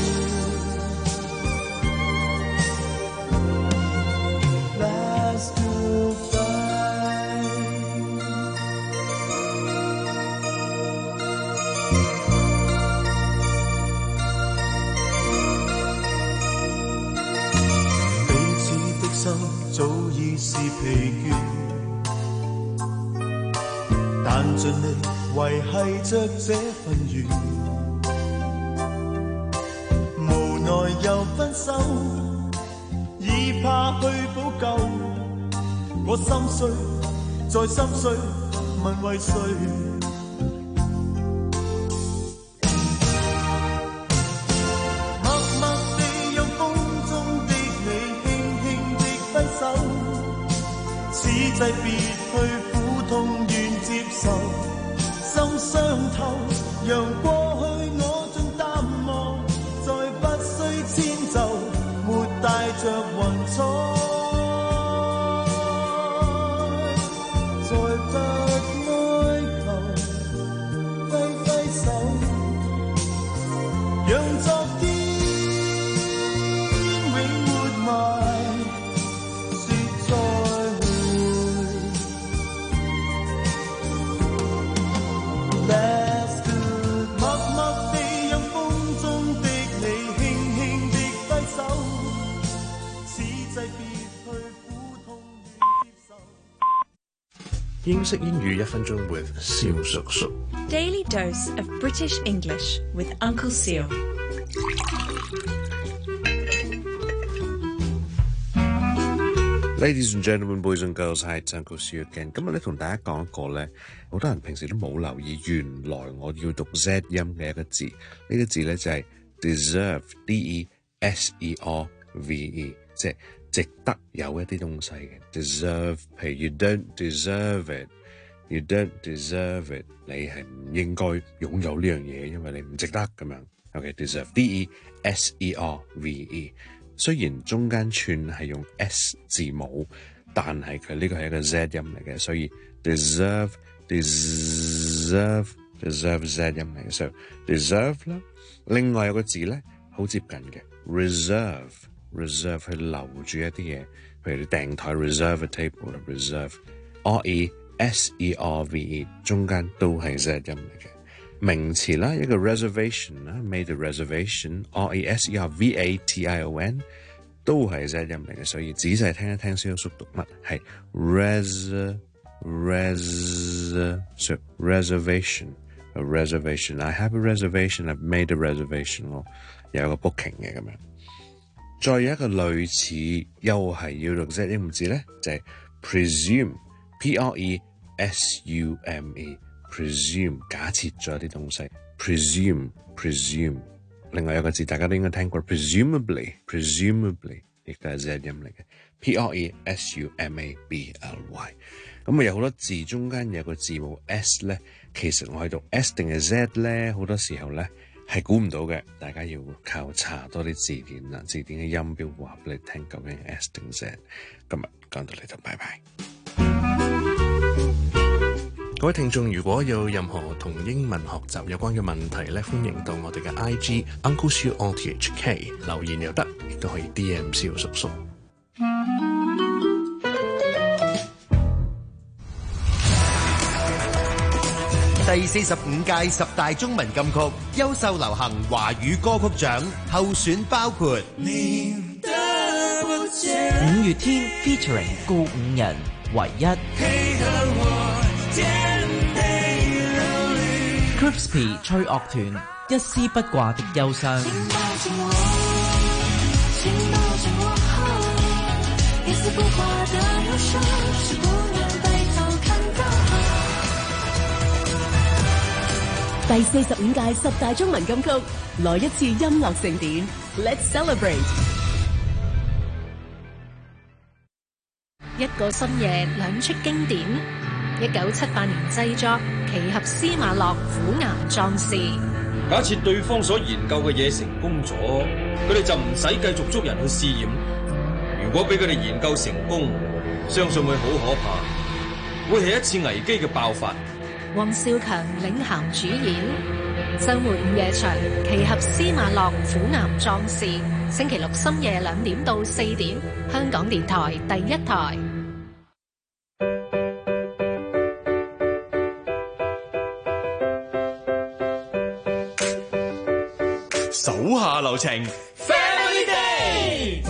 早已是疲倦，但盡力維繫着這份緣，無奈又分手，已怕去補救，我心碎再心碎，問為誰？ 際別去苦痛願接受，心傷透，讓過去我盡淡忘，再不需遷就，沒帶着雲彩。 英式英語一分鐘 with 蕭叔叔。 Daily dose of British English with Uncle Seal。 Ladies and gentlemen, boys and girls, hi, it's Uncle Seal again。今日咧同大家講一個咧，好多人平時都冇留意，原來我要讀 Z 音嘅一個字，呢、這個字咧就係 deserve，D E S E R V E， 即係值得有一啲東西嘅 deserve， 譬如 you don't deserve it，you don't deserve it， 你係唔應該擁有呢樣嘢，因為你唔值得咁樣。OK，deserve，D E S E R V E。雖然中間串係用 S 字母，但係佢呢個係一個 Z 音嚟嘅，所以 deserve deserve deserve Z 音嚟嘅，所以 deserve 啦。另外有個字咧好接近嘅 reserve reserve 去留住一啲嘢，譬如你訂台 reserve a table reserve R E S E R V E 中間都係 Z 音嚟嘅。名詞啦，一個 reservation 啦 ，made a reservation R E S E R V A T I O N 都係 Z 音嚟嘅，所以仔細聽一聽蕭叔讀乜係 res res so reservation a reservation I have a reservation I've made a reservation 咯，有個 booking 嘅咁樣。再有一個類似又係要讀 Z 音嘅字咧，就係 presume P R E S U M E presume 假設咗啲東西 presume presume。另外有個字大家都應該聽過 presumably presumably 亦都係 Z 音嚟嘅 P R E S U M A B L Y。 咁啊有好多字中間有個字母 S 咧，其實我喺度 S 定係 Z 咧，好多時候咧係估唔到嘅，大家要靠查多啲字典啦，字典嘅音標話俾你聽究竟 S 定 Z。 今日講到呢度，拜拜。 各位聽眾，如果有任何同英文學習有關嘅問題咧，歡迎到我哋嘅 I G Uncle Siu on T H K 留言又得，亦都可以 D M 蕭叔叔。 第四十五屆十大中文禁曲優秀流行華語歌曲獎候選包括五月天 featuring 告五人唯一。Crispy 吹樂團一絲不掛的憂傷。 第四十五屆十大中文金曲，來一次音樂盛典 ，Let's celebrate！ 一個深夜兩出經典，一九七八年製作，奇俠司馬諾虎岩壯士。 假設對方所研究嘅嘢成功咗，佢哋就唔使繼續捉人去試驗。如果俾佢哋研究成功，相信會好可怕，會係一次危機嘅爆發。 黃少強領銜主演，周末午夜場《奇俠司馬諾虎岩壯士》，星期六深夜兩點到四點，香港電台第一台。 手下留情 ，Family Day。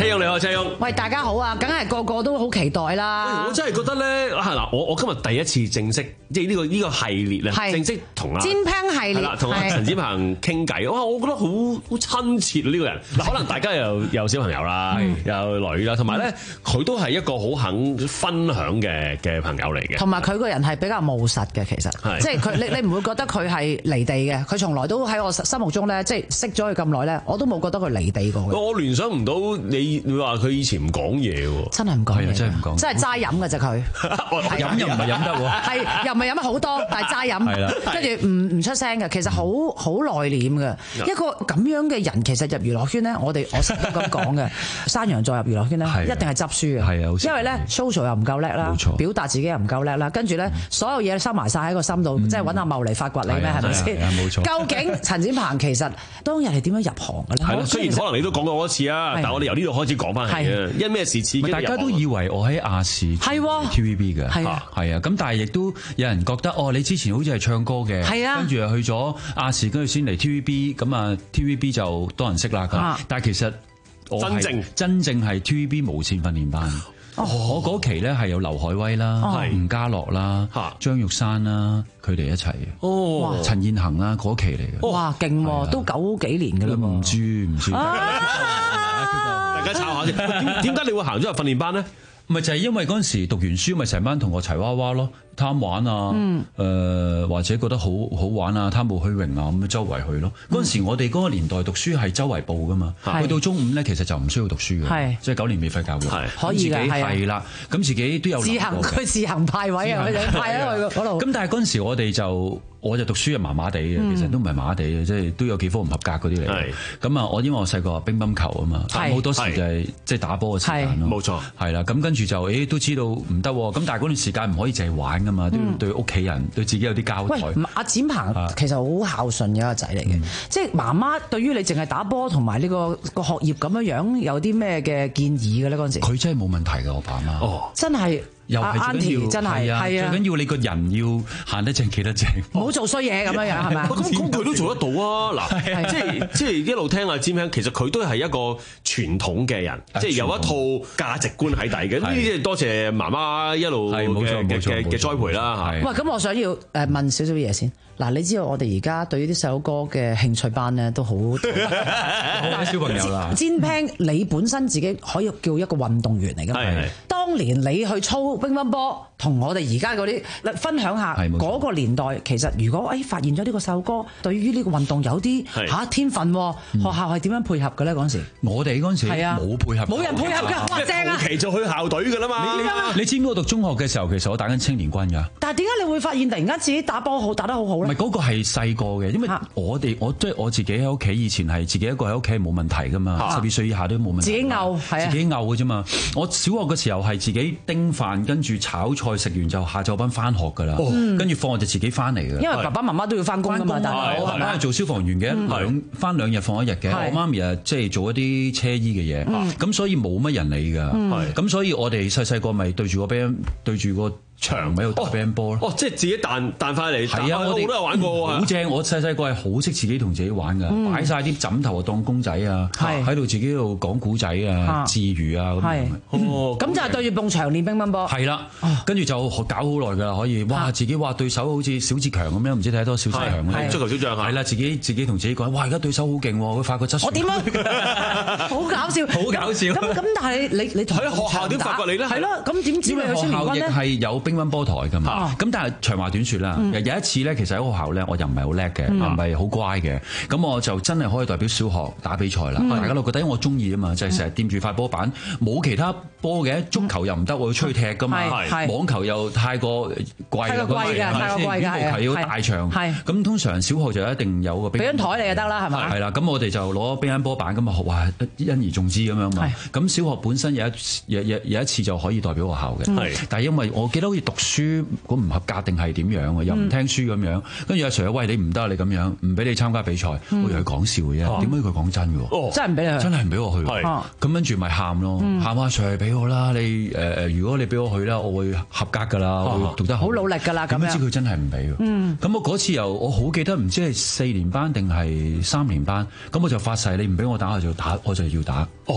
車勇你好，車勇。 喂，大家好啊，梗係個個都好期待啦。 我真係覺得咧，係嗱，我我今日第一次正式即係呢個呢個系列咧，正式同啊煎 pan 系列同阿陳展鵬傾偈，哇！我覺得好好親切啊呢個人。嗱，可能大家又有小朋友啦，有女啦，同埋咧佢都係一個好肯分享嘅嘅朋友嚟嘅。 同埋佢個人係比較務實嘅，其實即係佢你你唔會覺得佢係離地嘅，佢從來都喺我心目中咧，即係識咗佢咁耐咧，我都冇覺得佢離地過嘅。 我聯想唔到你你話佢以前唔講嘢喎， 真係唔講嘢， 真係唔講， 真係齋飲嘅啫佢， 飲又唔係飲得喎， 係又唔係飲得好多，但係齋飲，跟住唔唔出聲嘅，其實好好內斂嘅一個咁樣嘅人，其實入娛樂圈咧，我哋我成日都咁講嘅，山羊再入娛樂圈咧，一定係執輸嘅，因為咧 social 又唔夠叻啦，表達自己又唔夠叻啦，跟住咧所有嘢收埋晒喺個心度，即係揾阿茂嚟發掘你咩？係咪先？ 冇錯。 究竟陳展鵬其實當日係點樣入行嘅咧？ 係咯，雖然可能你都講過好多次啊，但係我哋由呢度開始講翻起啊，因咩事刺激？ 大家都以為我喺亞視係 T V B 嘅，係啊，係啊，咁但係亦都有人覺得哦，你之前好似係唱歌嘅， 係啊， 跟住又去咗亞視，跟住先嚟 T V B， 咁啊 T V B 就多人識啦。咁但係其實我真正真正係 T V B 無線訓練班。我嗰期咧係有劉愷威啦、吳家樂啦、張玉山啦，佢哋一齊嘅。哦，陳燕衡啦，嗰期嚟嘅。 哇，勁喎，都九幾年㗎啦。 唔知唔知。 大家抄下先。點點解你會行咗入訓練班咧？ 咪就係因為嗰陣時讀完書，咪成班同學齊娃娃咯，貪玩啊，誒、嗯呃、或者覺得好好玩啊，貪慕虛榮啊，咁周圍去咯。嗰陣、嗯、時我哋嗰個年代讀書係周圍報噶嘛，去到中午咧其實就唔需要讀書嘅，即係九年免費教育，可以嘅，係啦，咁自己都有自行佢自行派位啊，佢就派咗去嗰度。 咁但係嗰陣時我哋就。我就讀書又麻麻地嘅，其實都唔係麻麻地嘅，即係都有幾科唔合格嗰啲嚟嘅。咁啊，我因為我細個乒乓球啊嘛，好多時就係即係打波嘅時間咯。冇錯，係啦。咁跟住就誒都知道唔得，咁但係嗰段時間唔可以淨係玩噶嘛，都要對屋企人對自己有啲交代。 喂，阿展鵬其實好孝順嘅一個仔嚟嘅，即係媽媽對於你淨係打波同埋呢個個學業咁樣樣有啲咩嘅建議嘅咧？嗰陣時佢真係冇問題嘅，我爸媽。哦， 真係。 又係最緊要，真係，係啊！最緊要你個人要行得正，企得正， 唔好做衰嘢咁樣樣，係咪？ 咁咁佢都做得到啊！嗱，即係即係一路聽阿詹兄，其實佢都係一個傳統嘅人，即係有一套價值觀喺底嘅。呢啲即係多謝媽媽一路嘅嘅嘅栽培啦。 喂，咁我想要誒問少少嘢先。嗱，你知道我哋而家對於啲細佬哥嘅興趣班咧都好好小朋友啦。 煎 pan 你本身自己可以叫一個運動員嚟㗎嘛？當年你去操乒乓波，同我哋而家嗰啲分享下嗰個年代，其實如果誒發現咗呢個細佬哥對於呢個運動有啲嚇天分，學校係點樣配合嘅咧？嗰陣時我哋嗰陣時冇配合， 冇人配合㗎，哇正啊！ 後期就去校隊㗎啦嘛。 你知唔知我讀中學嘅時候，其實我打緊青年軍㗎。 但係點解你會發現突然間自己打波好打得好好咧？ 唔係嗰個係細個嘅，因為我哋我即係我自己喺屋企以前係自己一個喺屋企係冇問題㗎嘛，十二歲以下都冇問題。 自己漚係啊， 自己漚嘅啫嘛。我小學嘅時候係自己叮飯，跟住炒菜，食完就下晝班翻學㗎啦。跟住放學就自己翻嚟㗎。 因為爸爸媽媽都要翻工㗎嘛，但係我爸爸係做消防員嘅，兩翻兩日放一日嘅。我媽咪啊即係做一啲車衣嘅嘢，咁所以冇乜人理㗎。咁所以我哋細細個咪對住個 band 對住個牆喺度打乒乓波咯。 哦，即係自己彈彈翻嚟。 係啊，我哋都有玩過。 好正！我細細個係好識自己同自己玩㗎，擺晒啲枕頭當公仔啊，喺度自己度講古仔啊、自娛啊咁樣。 哦，咁就係對住埲牆練乒乓波。 係啦，跟住就搞好耐㗎啦，可以哇！自己話對手好似小志強咁樣，唔知睇多小志強咧。 足球小將係啦，自己自己同自己講，哇！而家對手好勁喎，佢發個質素。 我點啊？好搞笑， 好搞笑。 咁咁，但係你你喺學校點發掘你咧？ 係咯，咁點知你去青年軍咧？ 係有乒乓波台㗎嘛。咁但係長話短説啦，有一次咧，其實喺學校咧，我又唔係好叻嘅，唔係好乖嘅。咁我就真係可以代表小學打比賽啦。大家都覺得，因為我中意啊嘛，就係成日掂住塊波板，冇其他波嘅，足球又唔得，我要出去踢㗎嘛。網球又太過貴啦，咁係羽毛球要大場。咁通常小學就一定有個俾張台你就得啦，係咪？ 係啦，咁我哋就攞乒乓波板咁啊，哇！因而重之咁樣嘛。咁小學本身有一有有有一次就可以代表學校嘅，但係因為我記得好似讀書嗰唔合格定係點樣啊，又唔聽書咁樣，跟住阿 Sir 喂，你唔得，你咁樣唔俾你參加比賽，我以為佢講笑嘅啫，點解佢講真嘅？ 真係唔俾你去， 真係唔俾我去。咁跟住咪喊咯，喊阿 Sir 俾我啦，你誒誒，如果你俾我去啦，我會合格㗎啦，我會讀得好， 好努力㗎啦。咁點知佢真係唔俾？咁我嗰次又我好記得，唔知係四年班定係三年班，咁我就發誓，你唔俾我打我就打，我就要打。哦。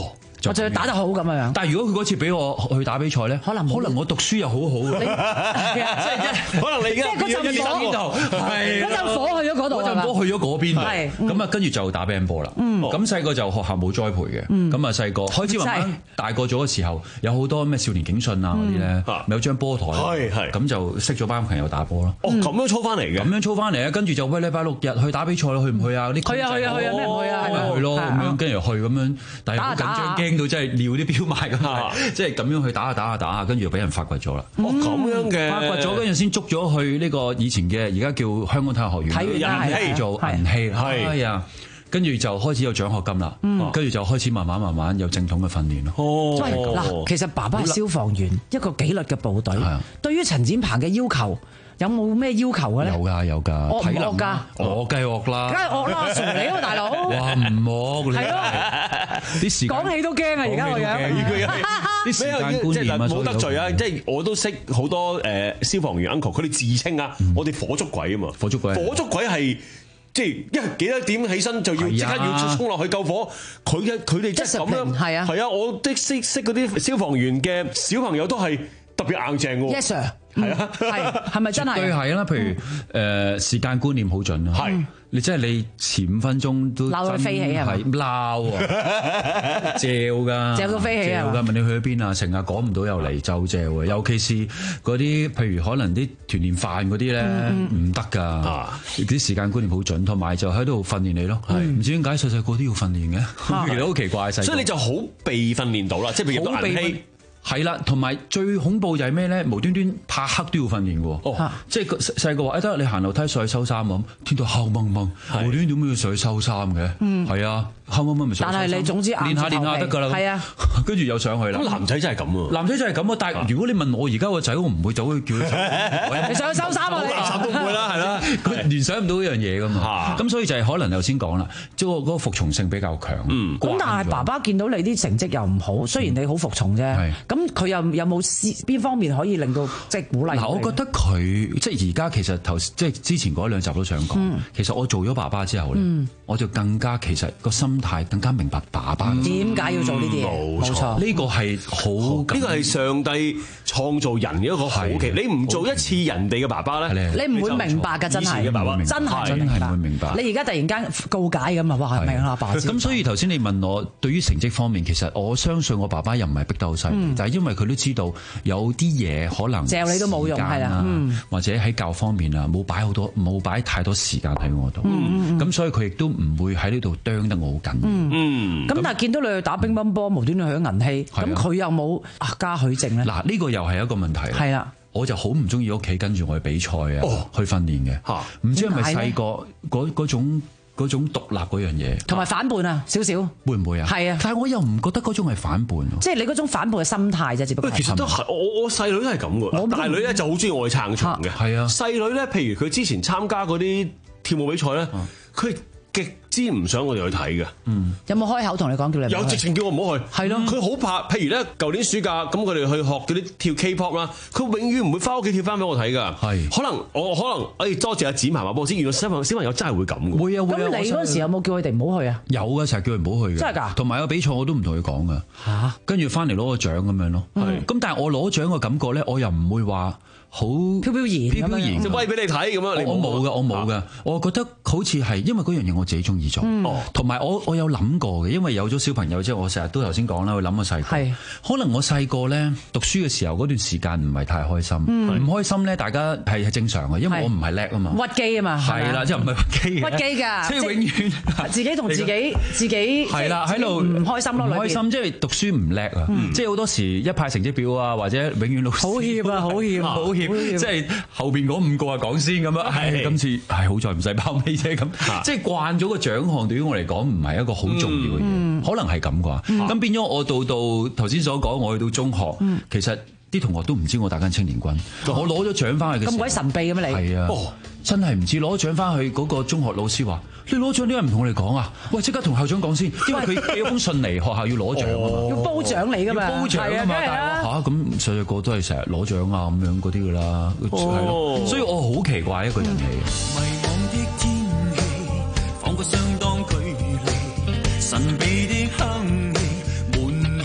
我就要打得好咁樣。 但係如果佢嗰次俾我去打比賽咧，可能可能我讀書又好好嘅， 即係可能你而家即係嗰陣火， 係嗰陣火去咗嗰度， 嗰陣火去咗嗰邊， 係咁啊，跟住就打乒乓波啦。咁細個就學校冇栽培嘅，咁啊細個開始慢慢大個咗嘅時候，有好多咩少年警訊啊嗰啲咧，咪有張波台， 係係咁就識咗班朋友打波咯。 哦，咁樣操翻嚟嘅， 咁樣操翻嚟啊，跟住就喂禮拜六日去打比賽咯，去唔去啊？啲去啊去啊去啊，咩唔去啊？ 去咯，咁樣跟住去咁樣，但係好緊張，驚到真係撩啲標賣咁，即係咁樣去打下打下打下，跟住就俾人發掘咗啦。 哦，咁樣嘅， 發掘咗跟住先捉咗去呢個以前嘅而家叫香港體育學院， 體院叫做銀禧，係啊。跟住就開始有獎學金啦，跟住就開始慢慢慢慢有正統嘅訓練咯。 哦， 嗱，其實爸爸係消防員，一個紀律嘅部隊。對於陳展鵬嘅要求，有冇咩要求嘅咧？ 有㗎有㗎， 惡唔惡㗎？ 我梗係惡啦， 梗係惡啦，傻你啊大佬！ 哇唔惡你， 係咯， 啲時間講起都驚啊！而家個樣， 啲時間觀念啊， 冇得罪啊！即係我都識好多誒消防員 uncle，佢哋自稱啊，我哋火燭鬼啊嘛， 火燭鬼， 火燭鬼係。即係一幾多點起身就要即刻要衝落去救火，佢嘅佢哋即係咁樣，係啊係啊！我啲識識嗰啲消防員嘅小朋友都係特別硬淨嘅。 Yes sir， 係啊， 係係咪真係？ 對係啦，譬如誒時間觀念好準啊，係你真係你前五分鐘都鬧到飛起係咪？ 鬧啊，嚼㗎， 嚼到飛起啊！ 嚼㗎，問你去咗邊啊？成日講唔到又嚟就嚼啊！尤其是嗰啲譬如可能啲團年飯嗰啲咧唔得㗎，啲時間觀念好準，同埋就喺度訓練你咯。唔知點解細細個都要訓練嘅，其實好奇怪細。 所以你就好被訓練到啦，即係譬如入到銀禧。 係啦，同埋最恐怖就係咩咧？無端端拍黑都要訓練嘅喎，哦、即係細個話誒得你行樓梯上去收衫咁，天到黑掹掹，無端端點解要上去收衫嘅？嗯，係啊，黑掹掹咪上去收衫。但係你總之練下練下得㗎啦，係啊，跟住又上去啦。 咁男仔真係咁喎， 男仔真係咁啊！但係如果你問我而家個仔，我唔會走去叫佢你上去收衫啊！ 垃圾都唔會啦，係啦， 佢聯想唔到呢樣嘢㗎嘛。咁所以就係可能頭先講啦，即係嗰個服從性比較強。 嗯，咁但係爸爸見到你啲成績又唔好，雖然你好服從啫。咁佢又有冇邊方面可以令到即係鼓勵？ 嗱，我覺得佢即係而家其實頭即係之前嗰兩集都想講，嗯、其實我做咗爸爸之後咧，嗯、我就更加其實個心態更加明白爸爸點解要做呢啲嘢。冇錯， 呢個係好，呢個係上帝創造人嘅一個好奇。你唔做一次人哋嘅爸爸咧， 你唔會明白㗎，真係真係真係唔會明白。 你而家突然間告解咁啊，哇！明阿爸。 咁所以頭先你問我對於成績方面，其實我相信我爸爸又唔係逼得好犀利，但係因為佢都知道。有啲嘢可能嚼你都冇用係啦，或者喺教方面啊冇擺好多冇擺太多時間喺我度，咁所以佢亦都唔會喺呢度啄得我好緊。嗯， 咁但係見到你去打乒乓波，無端端去咗銀禧，咁佢又冇啊加許證咧？ 嗱，呢個又係一個問題。 係啦， 我就好唔中意屋企跟住我去比賽啊，去訓練嘅。嚇，唔知係咪細個嗰嗰種？嗰種獨立嗰樣嘢， 同埋反叛啊，少少會唔會啊？ 係啊， 但係我又唔覺得嗰種係反叛， 即係你嗰種反叛嘅心態啫，只不過其實都係我我細女都係咁嘅，我大女咧就好中意我去撐場嘅，係啊，細女咧，譬如佢之前參加嗰啲跳舞比賽咧，佢極之唔想我哋去睇嘅， 嗯，有冇開口同你講叫你？ 有直情叫我唔好去，係咯，佢好怕。譬如咧，舊年暑假咁，佢哋去學嗰啲跳 K-pop 啦，佢永遠唔會翻屋企跳翻俾我睇㗎。係，可能我可能誒多謝阿展鵬話俾我知，原來小朋小朋友真係會咁嘅。會啊會啊！ 咁你嗰陣時有冇叫佢哋唔好去啊？ 有嘅，成日叫佢唔好去嘅。真係㗎！同埋個比賽我都唔同佢講㗎。嚇！跟住翻嚟攞個獎咁樣咯。係。咁但係我攞獎嘅感覺咧，我又唔會話。好飄飄然，飄飄然就威俾你睇咁樣。 我冇嘅，我冇嘅。我覺得好似係因為嗰樣嘢我自己中意做，同埋我我有諗過嘅，因為有咗小朋友之後，我成日都頭先講啦，我諗我細個，可能我細個咧讀書嘅時候嗰段時間唔係太開心，唔開心咧，大家係係正常嘅，因為我唔係叻啊嘛， 屈機啊嘛， 係啦，即係唔係屈機， 屈機㗎， 即係永遠自己同自己自己係啦，喺度唔開心咯， 唔開心，即係讀書唔叻啊，即係好多時一派成績表啊，或者永遠老師好怯啊，好怯， 好怯，即係。後邊嗰五個啊講先咁樣，唉，今次係好在唔使包尾啫咁，即係慣咗個獎項對於我嚟講唔係一個好重要嘅嘢，可能係咁啩。咁變咗我到到頭先所講，我去到中學，其實啲同學都唔知我打緊青年軍，我攞咗獎翻去嘅時候， 咁鬼神秘嘅咩你？ 係啊，真係唔知攞咗獎翻去嗰個中學老師話：你攞獎點解唔同我哋講啊？喂，即刻同校長講先，因為佢寄咗封信嚟，學校要攞獎啊嘛， 要褒獎你噶嘛， 要褒獎啊嘛，嚇咁細細個都係成日攞獎啊咁樣嗰啲噶啦，係咯，所以我好奇怪一個人嚟嘅。迷惘的天氣，仿佛相當距離，神秘的香氣，瞞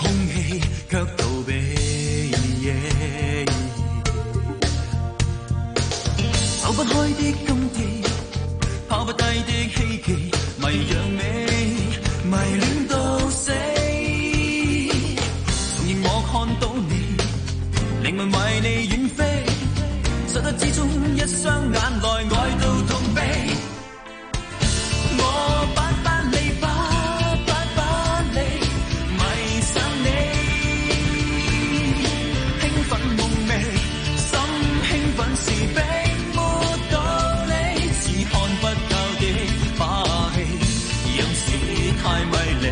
卻逃避。跑不開的禁忌，拋不低的希冀，迷樣美，迷戀到死。重認我看到你，靈魂為你遠飛，失得之中一雙眼內愛到痛悲。我不不理，不不不理，迷上你，興奮夢寐，心興奮時並沒道理，似看不透的把戲，樣式太迷離。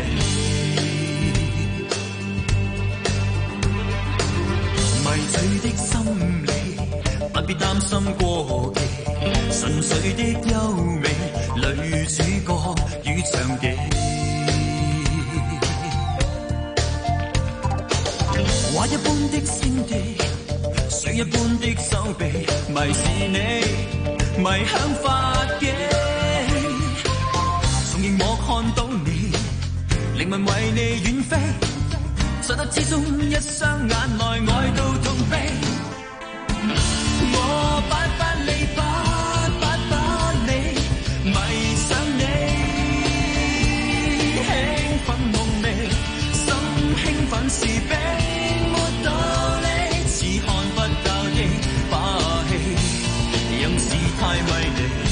迷醉的心理，不必擔心過期，純粹的優美，女主角與場景。畫一般的聲地，水一般的手臂，迷是你，迷響發記。重認我看到你，靈魂為你遠飛，失得之中一雙眼內愛到痛悲。我不不理，不不不理，迷上你，興奮夢寐，心興奮時並沒道理，似看不到的把戲，任是太迷離。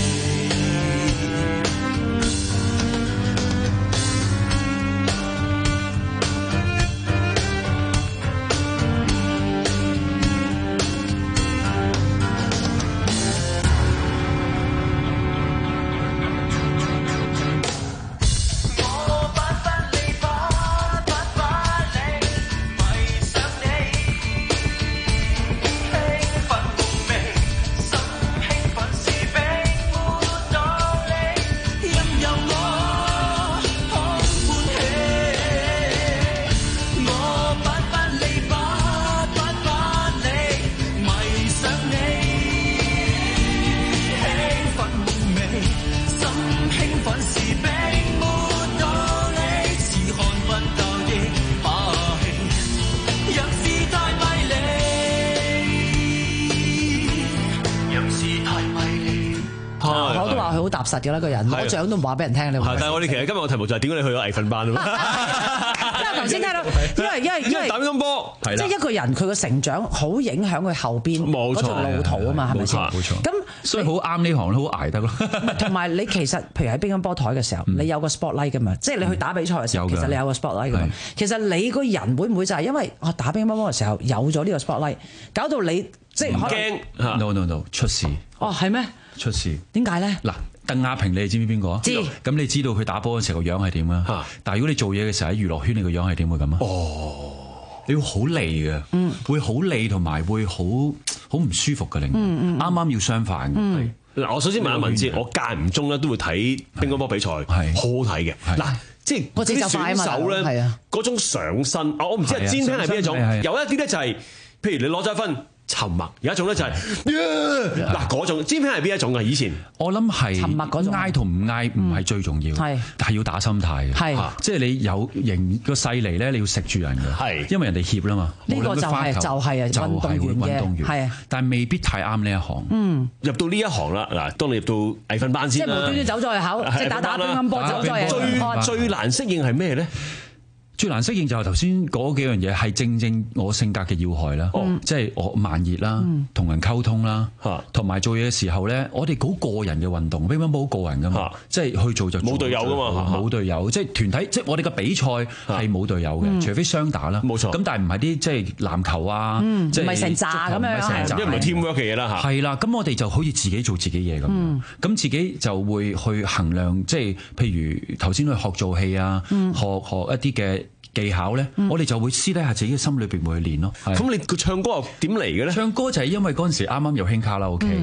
實嘅啦，個人攞獎都唔話俾人聽。你但係我哋其實今日個題目就係點解你去咗藝訓班啊嘛？ 因為頭先聽到，因為因為因為打乒乓波， 即係一個人佢個成長好影響佢後邊嗰條路途啊嘛，係咪先？ 冇錯。 咁所以好啱呢行，好捱得咯。 同埋你其實譬如喺乒乓波台嘅時候，你有個 spotlight 㗎嘛，即係你去打比賽嘅時候，其實你有個 spotlight 㗎嘛。其實你個人會唔會就係因為我打乒乓波嘅時候有咗呢個 spotlight，搞到你即係唔驚 ？No no no， 出事。 哦，係咩？ 出事。 點解咧？ 嗱。鄧亞萍，你哋知唔知邊個啊？ 知。 咁你知道佢打波嘅時候個樣係點啊？但係如果你做嘢嘅時候喺娛樂圈，你個樣係點會咁啊？哦，你會好利嘅，嗯，會好利同埋會好好唔舒服嘅，令啱啱要相反嘅。 嗱，我首先問一問先，我間唔中咧都會睇乒乓波比賽，係好好睇嘅。嗱，即係嗰啲選手咧，嗰種上身，我唔知係尖聽係邊一種，有一啲咧就係，譬如你攞咗一分。沉默，有一種咧就係嗱嗰種，尖片係邊一種啊？以前我諗係沉默嗰種，嗌同唔嗌唔係最重要，係但係要打心態嘅，係即係你有型個勢嚟咧，你要食住人嘅，係因為人哋怯啦嘛。呢個就係就係啊運動員嘅，係啊，但係未必太啱呢一行。嗯，入到呢一行啦，嗱，當你入到藝訓班先啦，即係無端端走咗去考，即係打打乒乓波走咗去。最最難適應係咩咧？最難適應就係頭先嗰幾樣嘢，係正正我性格嘅要害啦，嗯、即係我慢熱啦，同、嗯、人溝通啦，同埋、嗯、做嘢嘅時候咧，我哋好個人嘅運動，乒乓波好個人噶嘛，即係、嗯、去做就冇隊友噶嘛，冇隊友，即係團體，即係我哋嘅比賽係冇隊友嘅，嗯、除非雙打啦，冇錯。咁但係唔係啲即係籃球啊，即係唔係成扎咁樣， 因為唔係 teamwork 嘅嘢啦嚇。 係啦，咁我哋就好似自己做自己嘢咁，咁、嗯、自己就會去衡量，即係譬如頭先去學做戲啊，嗯、學學一啲嘅技巧咧，嗯、我哋就會私底下自己嘅心裏邊會去練咯。咁你個唱歌又點嚟嘅咧？ 唱歌就係因為嗰陣時啱啱又興卡拉 OK，咁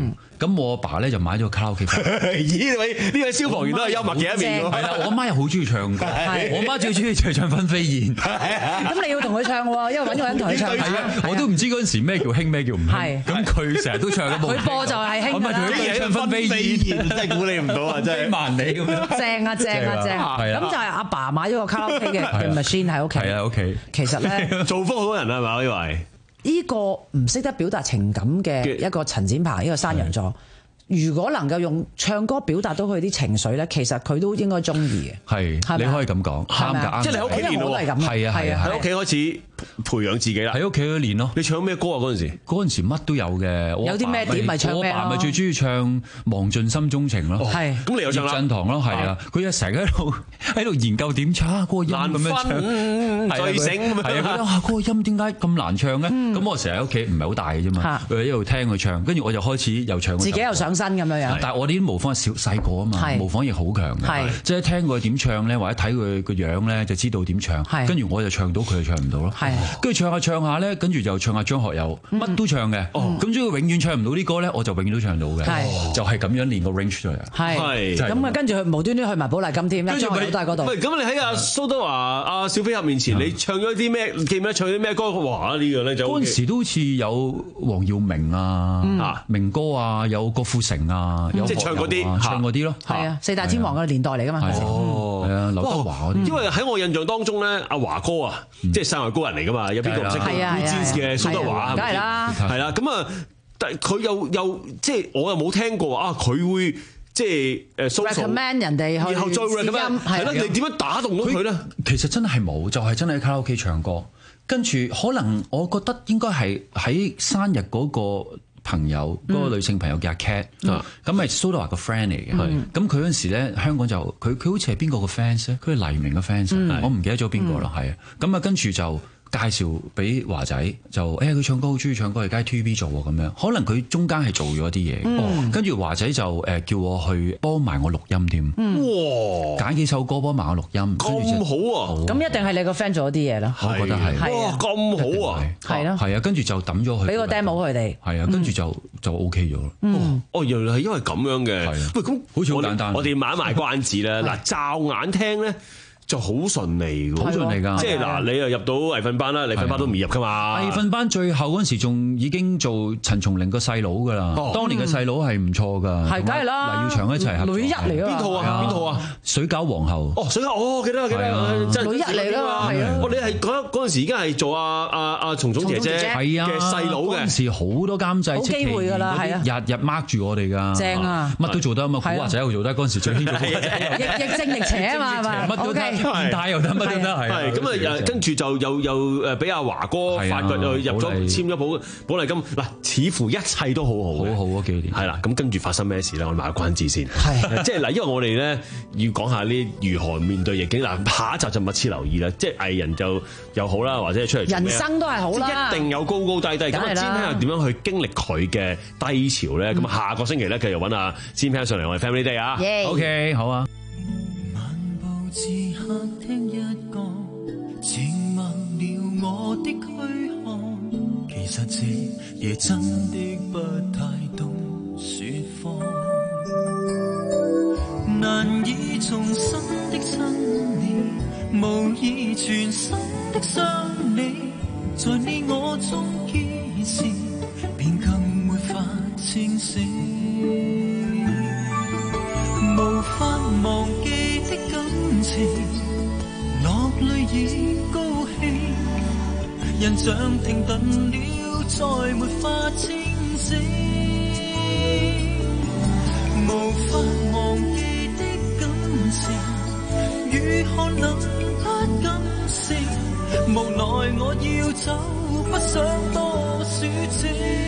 咁我阿爸咧就買咗個卡拉 OK 房。 咦？喂，呢位消防員都係幽默嘅一面喎。 係啦，我阿媽又好中意唱歌，我阿媽最中意就係唱《分飛燕》。 咁你要同佢唱喎，因為揾個人同佢唱。 係啊，我都唔知嗰陣時咩叫興，咩叫唔興。咁佢成日都唱。 佢播就係興㗎啦。 我咪同佢唱《分飛燕》， 真係估你唔到啊！真係萬里咁樣。 正啊正啊正！咁就係阿爸買咗個卡拉 OK 嘅 machine 喺屋企。 係啊，屋企。 其實咧， 造福好多人係咪？我以為呢個唔識得表達情感嘅一個陳展鵬，呢個山羊座。如果能夠用唱歌表達到佢啲情緒咧，其實佢都應該中意嘅。係， 你可以咁講，啱㗎， 即係你喺屋企練咯。 係啊係啊， 喺屋企開始培養自己啦。 喺屋企都練咯。 你唱咩歌啊？嗰陣時， 嗰陣時乜都有嘅。 有啲咩碟咪唱咩咯？ 我阿爸咪最中意唱《忘盡心中情》咯。 係。 咁你又唱啦？ 葉振棠咯，係啊。佢又成日喺度喺度研究點唱嗰個音咁樣唱， 最醒咁樣。 係啊，覺得嗰個音點解咁難唱咧？咁我成日喺屋企唔係好大嘅啫嘛，佢一路聽佢唱，跟住我就開始又唱。 自己又上身咁樣樣。 但係我啲模仿係小細個啊嘛，模仿亦好強嘅，即係聽佢點唱咧，或者睇佢個樣咧，就知道點唱。跟住我就唱到，佢就唱唔到咯。跟住唱下唱下咧，跟住就唱下張學友，乜都唱嘅。咁只要永遠唱唔到啲歌咧，我就永遠都唱到嘅。就係咁樣練個 range 出嚟。 係。咁啊，跟住佢無端端去埋寶麗金添，張學友都喺嗰度。 喂，咁你喺阿蘇德華、阿小飛俠面前，你唱咗啲咩？記唔記得唱啲咩歌？哇！呢個咧就嗰陣時都好似有黃耀明啊、明哥啊，有郭富城啊，有即係唱嗰啲， 唱嗰啲咯。 係啊，四大天王嘅年代嚟㗎嘛。 哦，係啊，劉德華嗰啲。 因為喺我印象當中咧，阿華哥啊，即係山外高人嚟㗎嘛，有邊個唔識嘅？嘅蘇德華梗係啦， 係啦。咁啊，但係佢又又即係我又冇聽過啊，佢會即係誒 recommend 人哋去， 然後再 recommend 係啦。你點樣打動到佢咧？ 其實真係冇，就係真係喺卡拉 OK 唱歌。跟住可能我覺得應該係喺生日嗰個朋友，嗰、嗯、個女性朋友叫阿 Cat，咁係蘇德華個 friend 嚟嘅。咁佢嗰陣時咧，香港就佢佢好似係邊個個 fans 咧？佢係黎明嘅 fans，嗯、我唔記得咗邊個啦。係啊、嗯，咁啊跟住就介紹俾華仔，就誒佢、欸、唱歌好中意唱歌，而家喺 T V B 做喎咁樣。可能佢中間係做咗啲嘢，跟住華仔就誒叫我去幫埋我錄音添。嗯、哇！揀幾首歌幫埋我錄音， 咁好啊！ 咁一定係你個 friend 做咗啲嘢啦。 我覺得係。 哇！咁好啊！ 係咯。 係啊，跟住就抌咗佢。俾個 demo 佢哋。 係啊，跟住就就 OK 咗咯。 哦，原來係因為咁樣嘅。係啊。喂，咁好似好簡單。我哋買埋關子啦。嗱，驟眼聽咧。就好順利㗎， 好順利㗎。 即係嗱，你又入到藝訓班啦，藝訓班都唔易入㗎嘛。 藝訓班最後嗰陣時仲已經做陳松伶個細佬㗎啦。當年嘅細佬係唔錯㗎， 係梗係啦。 黎耀祥一齊合作。 女一嚟㗎嘛。 邊套啊？邊套啊？ 水餃皇后。 哦，水餃，哦，記得記得，真係女一嚟㗎嘛。係啊。 哦，你係嗰嗰陣時已經係做阿阿阿松松姐姐嘅細佬嘅。 嗰陣時好多監製， 好機會㗎啦，係啊。 日日 mark 住我哋㗎。 正啊！ 乜都做得啊嘛，古惑仔又做得，嗰陣時最興做古惑仔。 亦亦正亦邪啊嘛，係咪？ 乜都得，變態又得。乜都得係咁啊！跟住就又又誒俾阿華哥發掘，又入咗簽咗寶寶麗金嗱，似乎一切都好好好好啊！幾年係啦，咁跟住發生咩事咧？我哋賣個關子先，係即係嗱，因為我哋咧要講下呢如何面對逆境嗱，下一集就密切留意啦。即係藝人就又好啦，或者係出嚟人生都係好啦， 一定有高高低低。咁啊，先聽下點樣去經歷佢嘅低潮咧？咁下個星期咧繼續揾阿先聽上嚟我哋 Family Day 啊。 OK， 好啊。 靜默了我的軀殼，其實這夜真的不太懂説謊，難以重新的親你，無意全新的傷你，在你我中結時，便更沒法清醒，無法忘記的感情。落淚已高興，人像停頓了，再沒法清醒。無法忘記的感情，如寒冷不感性。無奈我要走，不想多說情。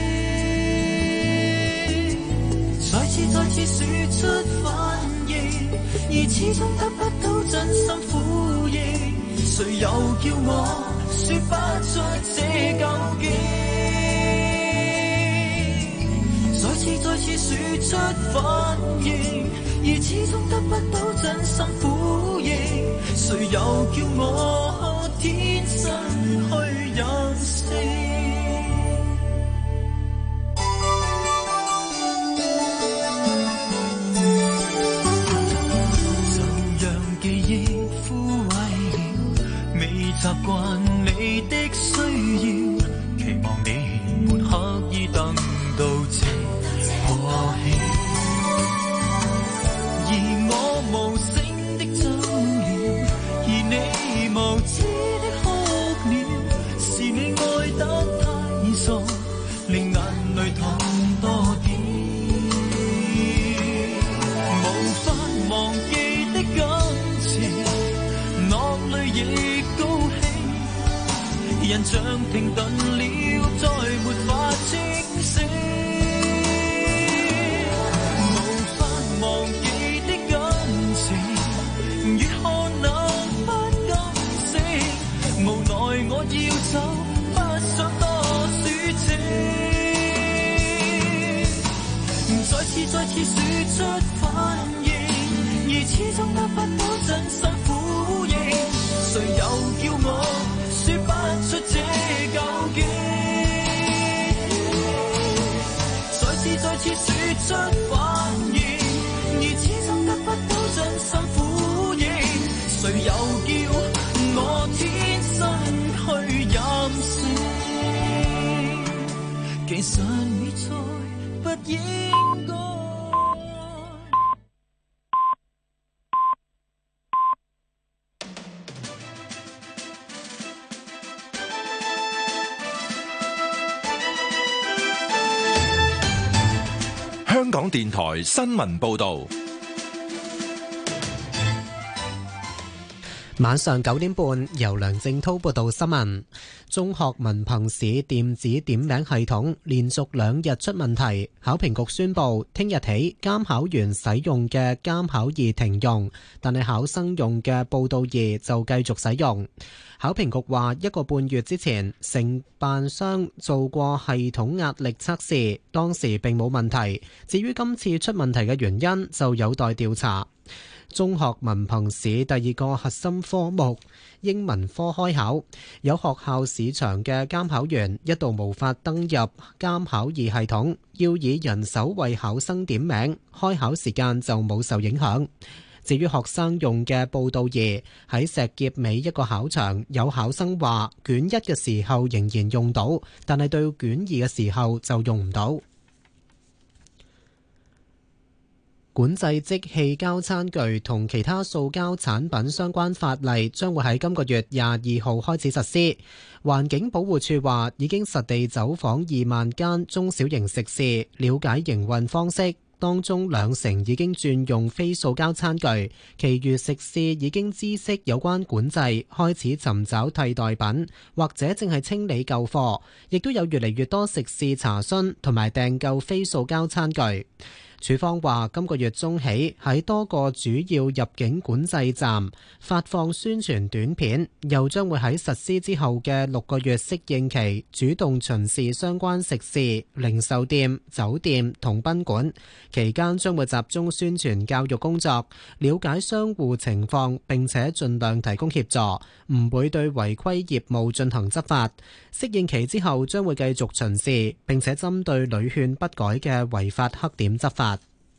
再次再次說出反應，而始終得不到真心呼應。誰又叫我說不出這究竟？再次再次說出反應，而始終得不到真心呼應。誰又叫我天生去任性？ 人像停頓了，再沒法清醒。無法忘記的感情，越看那不甘心。無奈我要走，不想多說情。再次再次說出反應，而始終得不到真心呼應。誰又叫我說不出這究竟？再次再次說出反應，而始終得不到真心呼應。誰又叫我天生去任性？其實你再不應該。 香港電台新聞報道， 晚上九點半由梁正滔報道新聞。中學文憑試電子點名系統連續兩日出問題，考評局宣布聽日起監考員使用嘅監考二停用，但係考生用嘅報到二就繼續使用。考評局話一個半月之前承辦商做過系統壓力測試，當時並冇問題，至於今次出問題嘅原因就有待調查。中學文憑試第二個核心科目英文科開考，有學校試場嘅監考員一度無法登入監考二系統，要以人手為考生點名，開考時間就冇受影響。至於學生用嘅報到二，喺石硤尾一個考場，有考生話卷一嘅時候仍然用到，但係對卷二嘅時候就用唔到。管制即棄膠餐具同其他塑膠產品相關法例將會喺今個月廿二號開始實施。環境保護署話已經實地走訪二萬間中小型食肆，了解營運方式。當中兩成已經轉用非塑膠餐具，其餘食肆已經知悉有關管制，開始尋找替代品，或者正係清理舊貨，亦都有越嚟越多食肆查詢同埋訂購非塑膠餐具。署方話今個月中起喺多個主要入境管制站發放宣傳短片，又將會喺實施之後嘅六個月適應期主動巡視相關食肆、零售店、酒店同賓館，期間將會集中宣傳教育工作，了解商戶情況，並且盡量提供協助，唔會對違規業務進行執法。適應期之後將會繼續巡視，並且針對屢勸不改嘅違法黑點執法。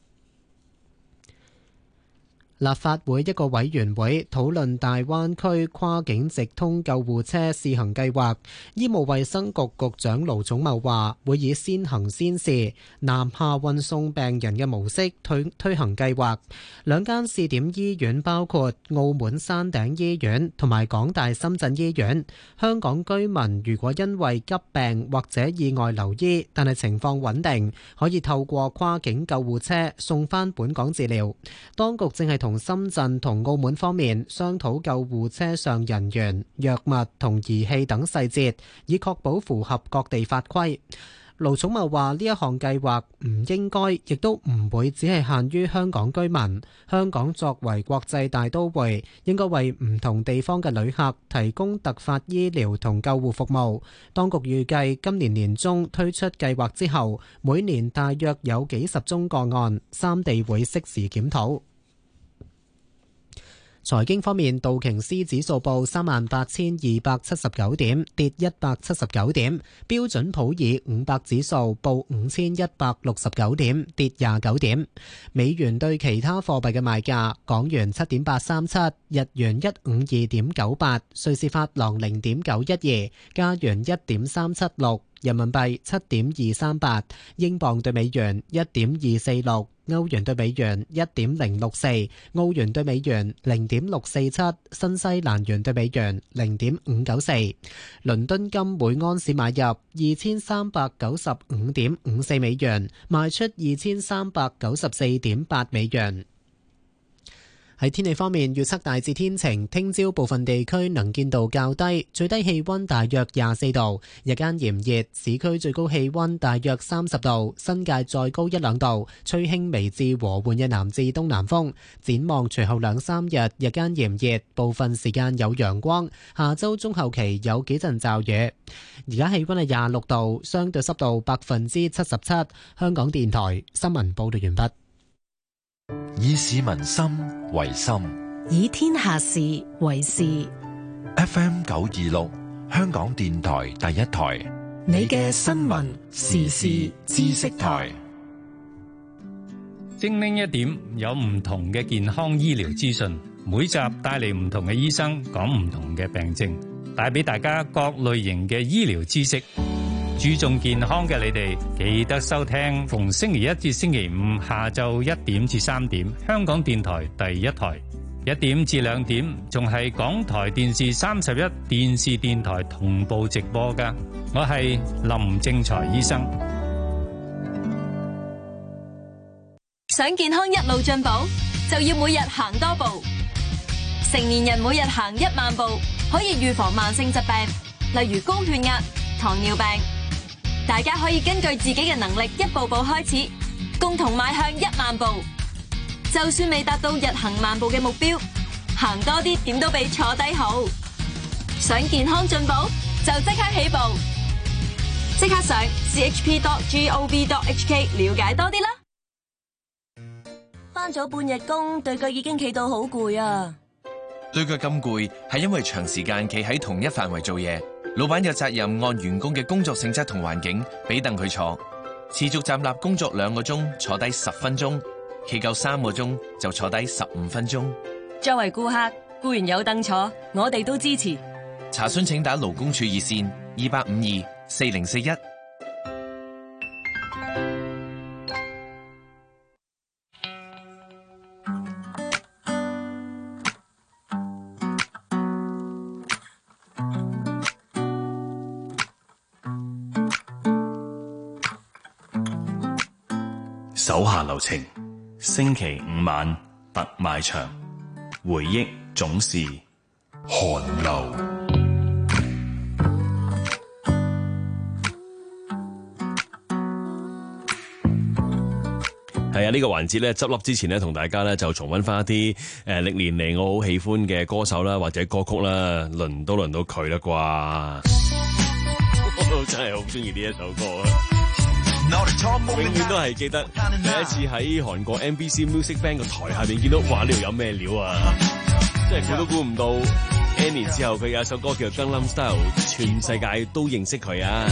立法會一個委員會討論大灣區跨境直通救護車試行計劃，醫務衛生局局長盧寵茂話會以先行先試、南下運送病人嘅模式推推行計劃。兩間試點醫院包括澳門山頂醫院同埋港大深圳醫院。香港居民如果因為急病或者意外留醫，但係情況穩定，可以透過跨境救護車送返本港治療。當局正係同深圳同澳門方面商討救護車上人員、藥物同儀器等細節，以確保符合各地法規。盧寵茂話呢一項計劃唔應該，亦都唔會只係限於香港居民。香港作為國際大都會，應該為唔同地方嘅旅客提供突發醫療同救護服務。當局預計今年年中推出計劃之後，每年大約有幾十宗個案，三地會適時檢討。財經方面，道瓊斯指數報三萬八千二百七十九點，跌一百七十九點；標準普爾五百指數報五千一百六十九點，跌廿九點。美元對其他貨幣嘅賣價：港元七點八三七，日元一五二點九八，瑞士法郎零點九一二，加元一點三七六，人民幣七點二三八，英鎊對美元一點二四六。歐元對美元一點零六四，澳元對美元零點六四七，新西蘭元對美元零點五九四。倫敦金每安士買入二千三百九十五點五四美元，賣出二千三百九十四點八美元。 喺天氣方面，預測大致天晴，聽朝部分地區能見度較低，最低氣溫大約廿四度，日間炎熱，市區最高氣溫大約三十度，新界再高一兩度，吹輕微至和緩嘅南至東南風。展望隨後兩三日，日間炎熱，部分時間有陽光，下周中後期有幾陣驟雨。而家氣溫係廿六度，相對濕度百分之七十七。香港電台新聞報道完畢。 以市民心為心， 以天下事為事。 F M 九二六，香港電台第一台， 你嘅新聞時事知識台。 精靈一點，有唔同嘅健康醫療資訊，每集帶嚟唔同嘅醫生講唔同嘅病症，帶俾大家各類型嘅醫療知識。注重健康嘅你哋，記得收聽逢星期一至星期五下晝一點至三點，香港電台第一台；一點至兩點，仲係港台電視三十一電視電台同步直播噶。我係林正財醫生。 想健康一路進步，就要每日行多步。成年人每日行一萬步，可以預防慢性疾病，例如高血壓、糖尿病。大家可以根據自己嘅能力一步步開始，共同邁向一萬步。就算未達到日行萬步嘅目標，行多啲點都比坐低好。想健康進步，就即刻起步，即刻上 c h p dot gov dot h k 了解多啲啦。 返咗半日工，對腳已經企到好攰啊！ 對腳咁攰，係因為長時間企喺同一範圍做嘢。老闆有責任按員工嘅工作性質同環境，俾凳佢坐。持續站立工作兩個鐘，坐低十分鐘；企夠三個鐘，就坐低十五分鐘。 作為顧客，固然有凳坐，我哋都支持。 查詢請打勞工處熱線二八五二四零四一。 手下留情，星期五晚特賣場，回憶總是寒流。 係啊，呢個環節咧執笠之前咧，同大家咧就重溫翻一啲誒歷年嚟我好喜歡嘅歌手啦，或者歌曲啦，輪都輪到佢啦啩。我都真係好中意呢一首歌啊！永遠都係記得第一次喺韓國 M B C Music Band 個台下面見到，哇！呢度有咩料啊？即係估都估唔到 N 年之後佢有一首歌叫《Gangnam Style》，全世界都認識佢啊！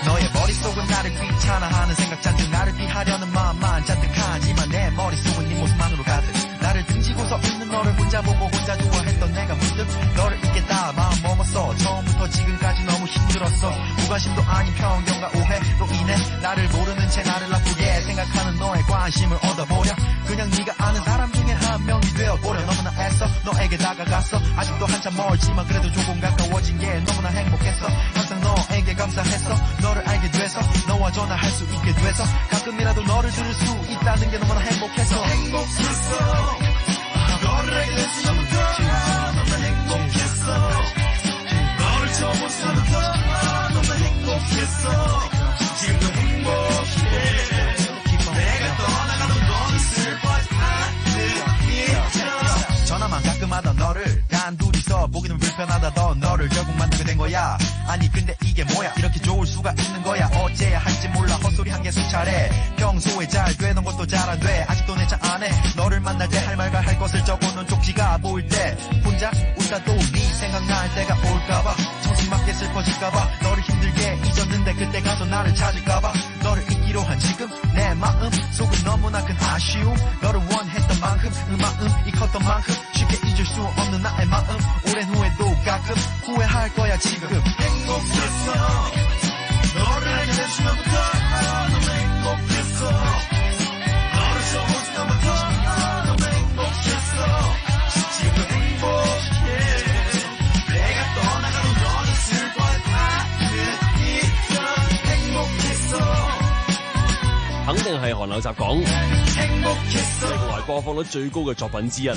전화만 가끔 하던 너를 단둘이서 보기는 불편하다던 너를 결국 만나게 된 거야. 아니 근데 이게 뭐야, 이렇게 좋을 수가 있는 거야. 어째야 할지 몰라 헛소리 한 개 수차례. 평소에 잘 되던 것도 잘 안 돼. 아직도 내 차 안에 너를 만날 때 할 말과 할 것을 적어놓은 쪽지가 보일 때 혼자 웃다도 네 생각날 때가 올까봐 정신맞게 슬퍼질까봐 너를 힘들게 잊었는데 그때 가서 나를 찾을까봐 너를 잊기로 한 지금 내 마음 속은 너무나 큰 아쉬움. 너를 원했던 만큼 그 마음이 컸던 만큼 쉽게 잊을 수 없는 나의 마음. 오랜 후에도 가끔 후회할 거야 지금. 행복했어 너를 알게 된 순간부터 너무 행복했어. 너를 처음 본 순간부터 너무 행복했어. 지금도 행복해. 내가 떠나가도 너는 슬퍼할 것 같은 이처럼 행복했어. 肯定定係韓流集講歷來播放率最高嘅作品之一啊！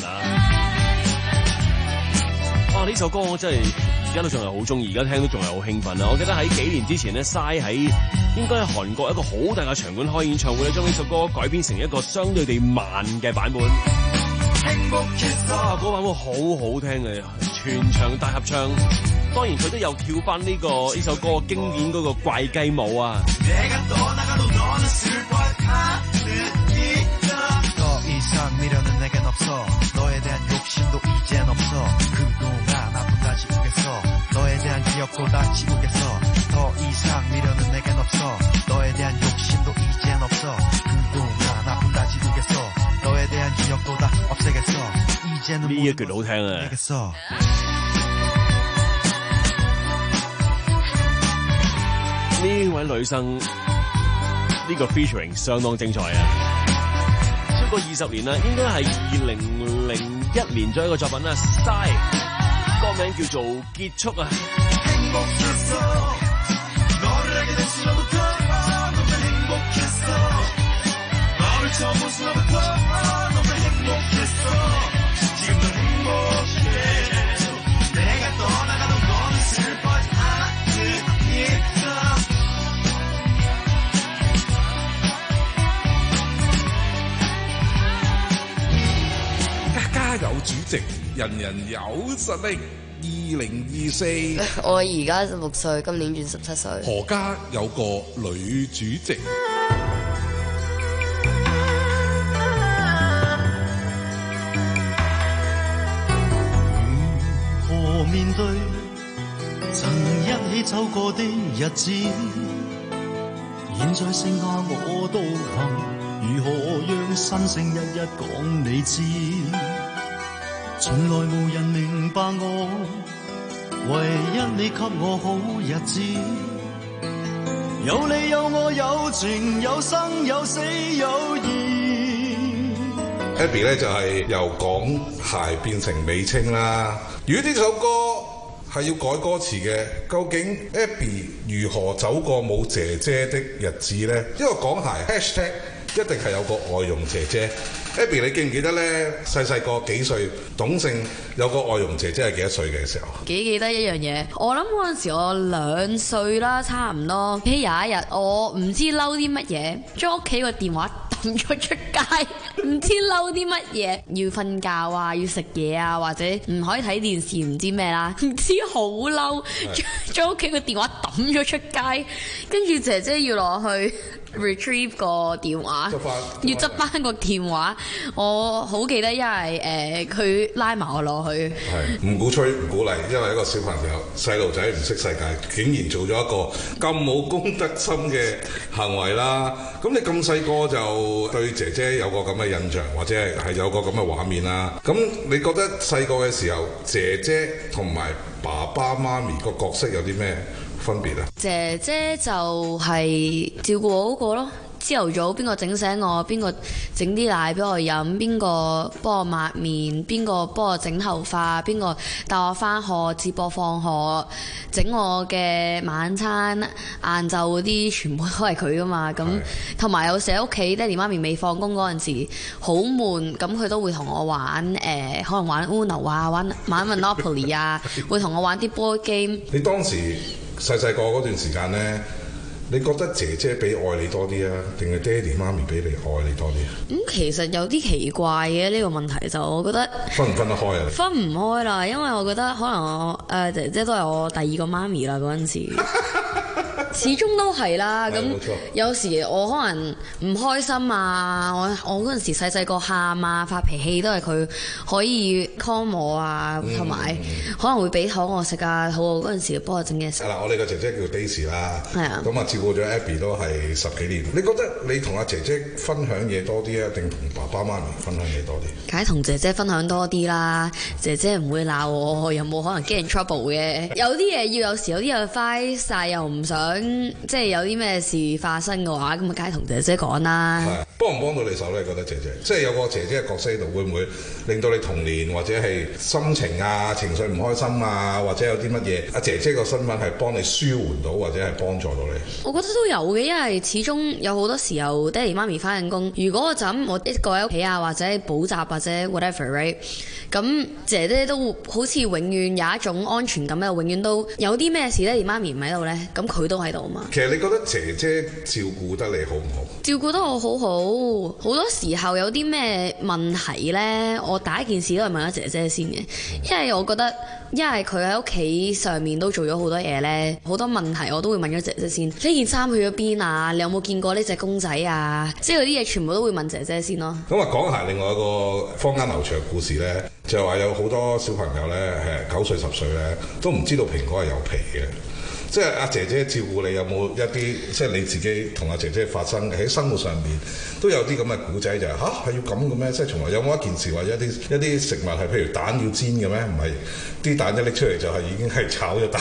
哇！呢首歌我真係而家都仲係好中意，而家聽都仲係好興奮啊！我記得喺幾年之前咧，嘥喺應該喺韓國一個好大嘅場館開演唱會，將呢首歌改編成一個相對地慢嘅版本。哇！嗰版本好好聽嘅，全場大合唱。當然佢都有跳翻呢個呢首歌經典嗰個怪雞舞啊！呢一句好聽啊！呢位女生呢、這個 featuring 相當精彩啊！超過二十年啦，應該係二零零一年左右嘅作品啦。Style 歌名叫做結束啊！ 有主席，人人有實力。二零二四， 我而家十六歲，今年轉十七歲。 何家有個女主席。 如何面對曾一起走過的日子？現在剩下我獨行，如何讓心聲一一講你知？從來無人明白我，唯一你給我好日子。有你有我有情有生有死有義。 Abby 咧就係由港孩變成美稱啦。如果呢首歌係要改歌詞嘅，究竟 Abby 如何走過冇姐姐的日子呢？因為港孩 hashtag 一定係有個外傭姐姐。Abby， 你記唔記得咧？細細個幾歲，董姓有個外傭姐姐係幾多歲嘅時候？ 幾記得一樣嘢，我諗嗰陣時我兩歲啦，差唔多。喺有一日，我唔知嬲啲乜嘢，將屋企個電話抌咗出街，唔知嬲啲乜嘢，要瞓覺啊，要食嘢啊，或者唔可以睇電視，唔知咩啦，唔知好嬲，將屋企個電話抌咗出街，跟住姐姐要落去retrieve 個電話，要執翻個電話，我好記得，因為誒佢拉埋我落去， 係唔鼓吹唔鼓勵，因為一個小朋友細路仔唔識世界，竟然做咗一個咁冇公德心嘅行為啦。咁你咁細個就對姐姐有個咁嘅印象，或者係係有個咁嘅畫面啦。咁你覺得細個嘅時候，姐姐同埋爸爸媽咪個角色有啲咩分別啊？ 姐姐就係照顧我嗰個咯。朝頭早邊個整醒我，邊個整啲奶俾我飲，邊個幫我抹面，邊個幫我整頭髮，邊個帶我返學接我放學，整我嘅晚餐晏晝嗰啲全部都係佢噶嘛。咁同埋有時喺屋企爹哋媽咪未放工嗰陣時好悶，咁佢都會同我玩誒、呃，可能玩 Uno 啊，玩玩 Monopoly 啊，會同我玩啲 board game。 你當時細細個嗰段時間呢，你覺得姐姐比愛你多啲啊，定係爹哋媽咪比你愛你多啲啊？ 咁、嗯、其實有啲奇怪嘅呢、呢個問題，就我覺得分唔分得開啊？ 分唔開啦，因為我覺得可能我誒、呃、姐姐都係我第二個媽咪啦嗰陣時。始終都係啦，咁有時我可能唔開心啊，我我嗰陣時細細個喊啊發脾氣都係佢可以 calm 我啊，同埋、嗯、可能會俾糖我食啊，好嗰陣時幫我整嘢食。 嗱，我哋個姐姐叫 Daisy 啦， 係啊， 咁啊照顧咗 Abby 都係十幾年。你覺得你同阿姐姐分享嘢多啲啊，定同爸爸媽咪分享嘢多啲？ 梗係同姐姐分享多啲啦，姐姐唔會鬧我，又冇可能 get in trouble 嘅。有啲嘢要有時有啲嘢快晒又唔想。 即係有啲咩事發生嘅話，咁啊梗係同姐姐講啦。 係幫唔幫到你手咧？覺得姐姐，即係有個姐姐嘅角色喺度，會唔會令到你童年或者係心情啊、情緒唔開心啊，或者有啲乜嘢？阿姐姐個身份係幫你舒緩到，或者係幫助到你？ 我覺得都有嘅，因為始終有好多時候爹哋媽咪翻緊工，如果我就咁我一個喺屋企啊，或者補習或者 whatever，right， 咁姐姐都好似永遠有一種安全感咧，永遠都有啲咩事爹哋媽咪唔喺度咧，咁佢都喺度啊嘛。 其實你覺得姐姐照顧得你好唔好？ 照顧得我好好，好多時候有啲咩問題呢，我第一件事都係問咗姐姐先嘅，因為我覺得，因為佢喺屋企上面都做咗好多嘢呢，好多問題我都會問咗姐姐先。呢件衫去咗邊啊？你有冇見過呢隻公仔啊？即係嗰啲嘢全部都會問姐姐先咯。 咁啊，講下另外一個坊間流傳嘅故事呢，就係話有好多小朋友呢，誒九歲十歲呢，都唔知道蘋果係有皮嘅。即係阿姐姐照顧你，有冇一啲即係你自己同阿姐姐發生喺生活上面都有啲咁嘅古仔，就係吓係要咁嘅咩？即係從來有冇一件事或者一啲一啲食物係譬如蛋要煎嘅咩？唔係啲蛋一拎出嚟就係已經係炒咗蛋。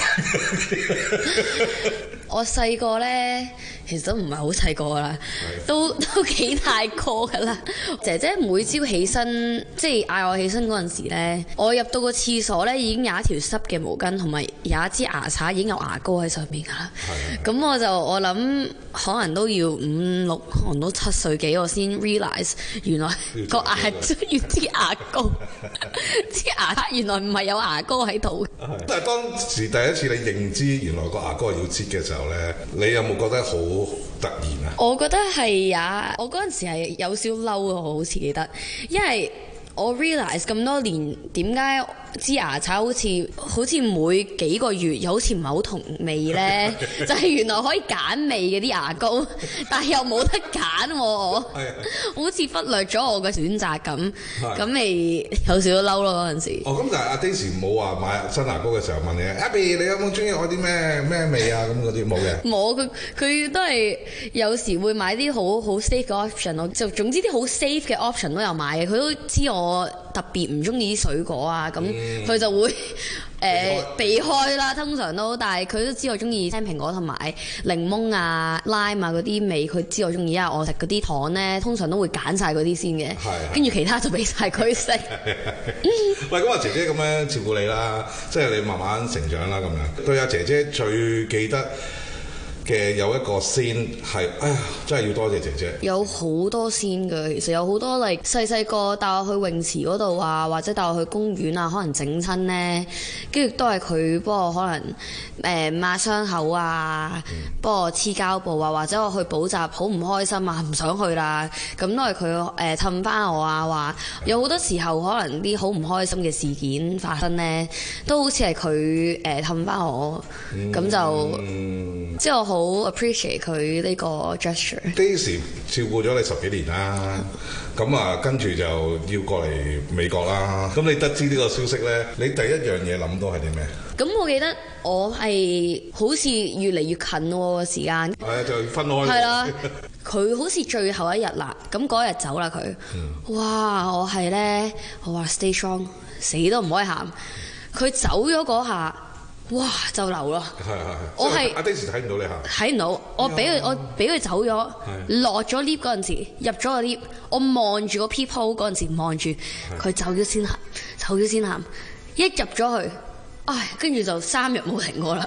我細個呢，其實都唔係好細個啦，都都幾大個噶啦。姐姐每朝起身，即係嗌我起身嗰陣時呢，我入到個廁所呢，已經有一條濕嘅毛巾，同埋有一支牙刷，已經有牙膏喺上面噶啦。咁我就我諗可能都要五六，可能都七歲幾，我先 realize 原來個牙要支牙膏，支牙刷原來唔係有牙膏喺度。 但係當時第一次你認知原來個牙膏係要擠嘅時候咧，你有冇覺得好突然啊？ 我覺得係呀，我嗰陣時係有少嬲啊，我好似記得，因為我 realize 咁多年點解支牙刷好似好似每幾個月又好似唔係好同味呢？就係原來可以揀味嘅啲牙膏，但係又冇得揀喎，好似忽略咗我嘅選擇咁，咁咪有少少嬲咯嗰陣時。 哦，咁但係阿 Daisy 冇話買新牙膏嘅時候問你 Abby 你有冇中意我啲咩咩味啊？咁嗰啲冇嘅。冇，佢佢都係有時會買啲好好 safe 嘅 option 咯，就總之啲好 safe 嘅 option 都有買嘅，佢都知我特別唔中意啲水果啊咁。佢就會誒、呃、避開啦，通常都，但係佢都知我中意青蘋果同埋檸檬啊、lime 啊嗰啲味，佢知我中意，因為我食嗰啲糖咧，通常都會揀晒嗰啲先嘅，跟住其他就俾晒佢食。 喂，咁阿姐姐咁樣照顧你啦，即係你慢慢成長啦咁樣。對阿姐姐最記得嘅有一個先係，哎呀，真係要多謝姐姐。有好多先嘅，其實有好多嚟細細個帶我去泳池嗰度啊，或者帶我去公園啊，可能整親呢，跟住都係佢幫我可能誒抹傷口啊，幫我黐膠布啊，或者我去補習好唔開心啊，唔想去啦，咁都係佢誒氹翻我啊，話有好多時候可能啲好唔開心嘅事件發生呢，都好似係佢誒氹翻我，咁、嗯、就即係我好 appreciate 佢呢個 gesture。Daisy 照顧咗你十幾年啦，咁啊跟住就要過嚟美國啦。咁你得知呢個消息咧，你第一樣嘢諗到係啲咩？咁我記得我係好似越嚟越近喎個時間。係啊，就分開。係啦，佢好似最後一日啦，咁嗰日走啦佢。嗯、哇！我係咧，我話 stay strong， 死都唔可以喊。佢走咗嗰下。哇！就流咯，係係係，我係阿 Daisy 睇唔到你喊，睇唔到，我俾佢我俾佢走咗，落咗 lift 嗰陣時，入咗個 lift，我望住個 people 嗰陣時望住佢走咗先喊，走咗先喊，一入咗去，唉，跟住就三日冇停過啦。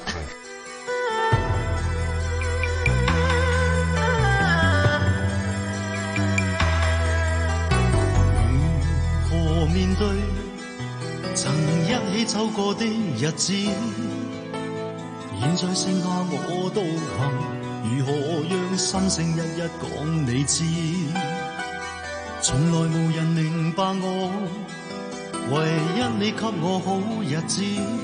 如何面對曾一起走過的日子，現在剩下我獨行，如何讓心聲一一講你知？從來無人明白我，唯一你給我好日子。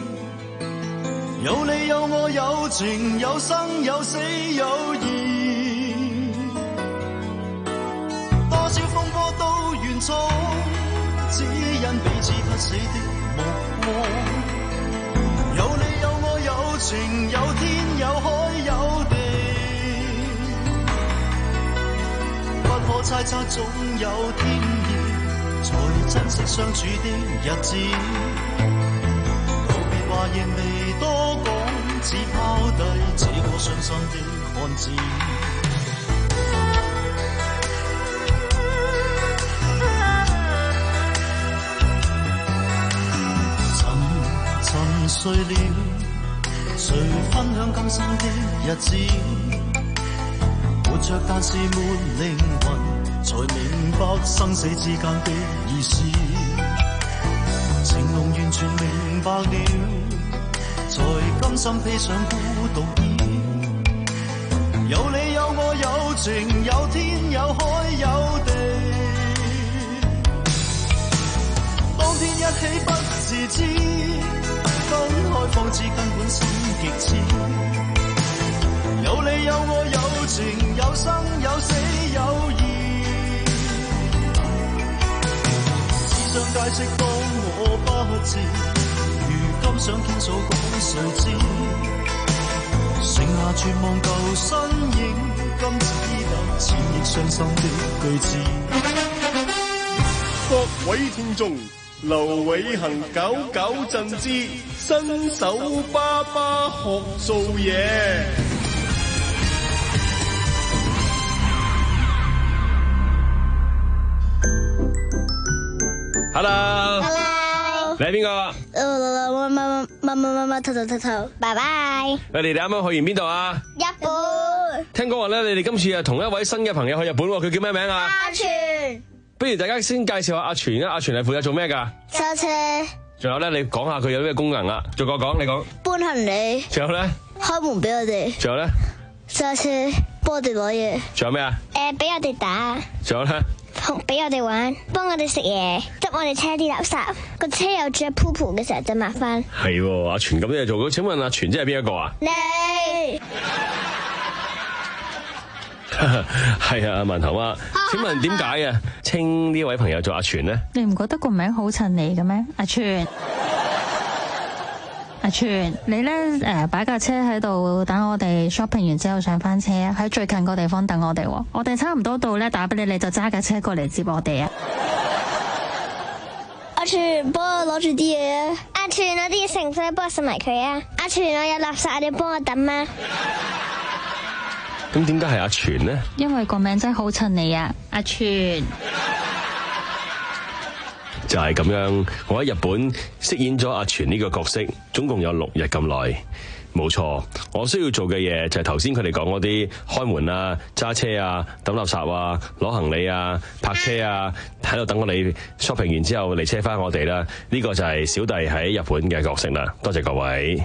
有你有我有情有生有死有義，多少風波都願闖，只因彼此不死的目光。有你有我有情有天有海有地，不可猜測總有天意，才珍惜相處的日子。道別話亦未多講， 只拋低這個傷心的漢子。沉沉睡了，誰分享今生的日子？活着但是沒靈魂，才明白生死之間的意思。情濃完全明白了，才甘心披上孤獨衣。有你有我有情有天有海有地，當天一起不自知，分開方知根本心極痴。有你有我有情有生有死有義，只想解釋當我不知，如今想傾訴講誰知，剩下絕望舊身影，今只得千億傷心的句子。 各位聽眾，劉偉恒九九震之新手爸爸學做嘢。 Hello， Hello， 你係邊個？ 乜乜乜乜乜乜頭頭頭頭，拜拜。 你哋啱啱去完邊度啊？ 日本。 聽講話咧，你哋今次啊同一位新嘅朋友去日本，佢叫咩名啊？ 阿全。 不如大家先介紹下阿全啊。阿全係負責做咩㗎？ 揸車。 仲有咧，你講下佢有咩功能啊？逐個講，你講。 搬行李。 仲有咧？ 開門俾我哋。 仲有咧？ 揸車幫我哋攞嘢。 仲有咩啊？ 誒，俾我哋打。 仲有咧？ 俾我哋玩，幫我哋食嘢，執我哋車啲垃圾。個車有住 poop 嘅時候就抹翻。 係阿全咁嘢做。請問阿全即係邊一個啊？ 你係啊，文頭啊，請問點解啊稱呢位朋友做阿全呢？ 你唔覺得個名好襯你嘅咩？阿全，阿全，你咧誒擺架車喺度等我哋 shopping 完之後上翻車，喺最近個地方等我哋。我哋差唔多到咧，打俾你，你就揸架車過嚟接我哋啊！ 阿全，幫我攞住啲嘢啊！阿全，我啲嘢成箱，幫我收埋佢啊！阿全，我有垃圾，你幫我抌啊！ 咁點解係阿全呢？ 因為個名真係好襯你啊，阿全。 就係咁樣，我喺日本飾演咗阿全呢個角色，總共有六日咁耐。冇錯，我需要做嘅嘢就係頭先佢哋講嗰啲開門啊、揸車啊、抌垃圾啊、攞行李啊、泊車啊，喺度等我哋 shopping 完之後嚟車翻我哋啦。呢個就係小弟喺日本嘅角色啦。多謝各位。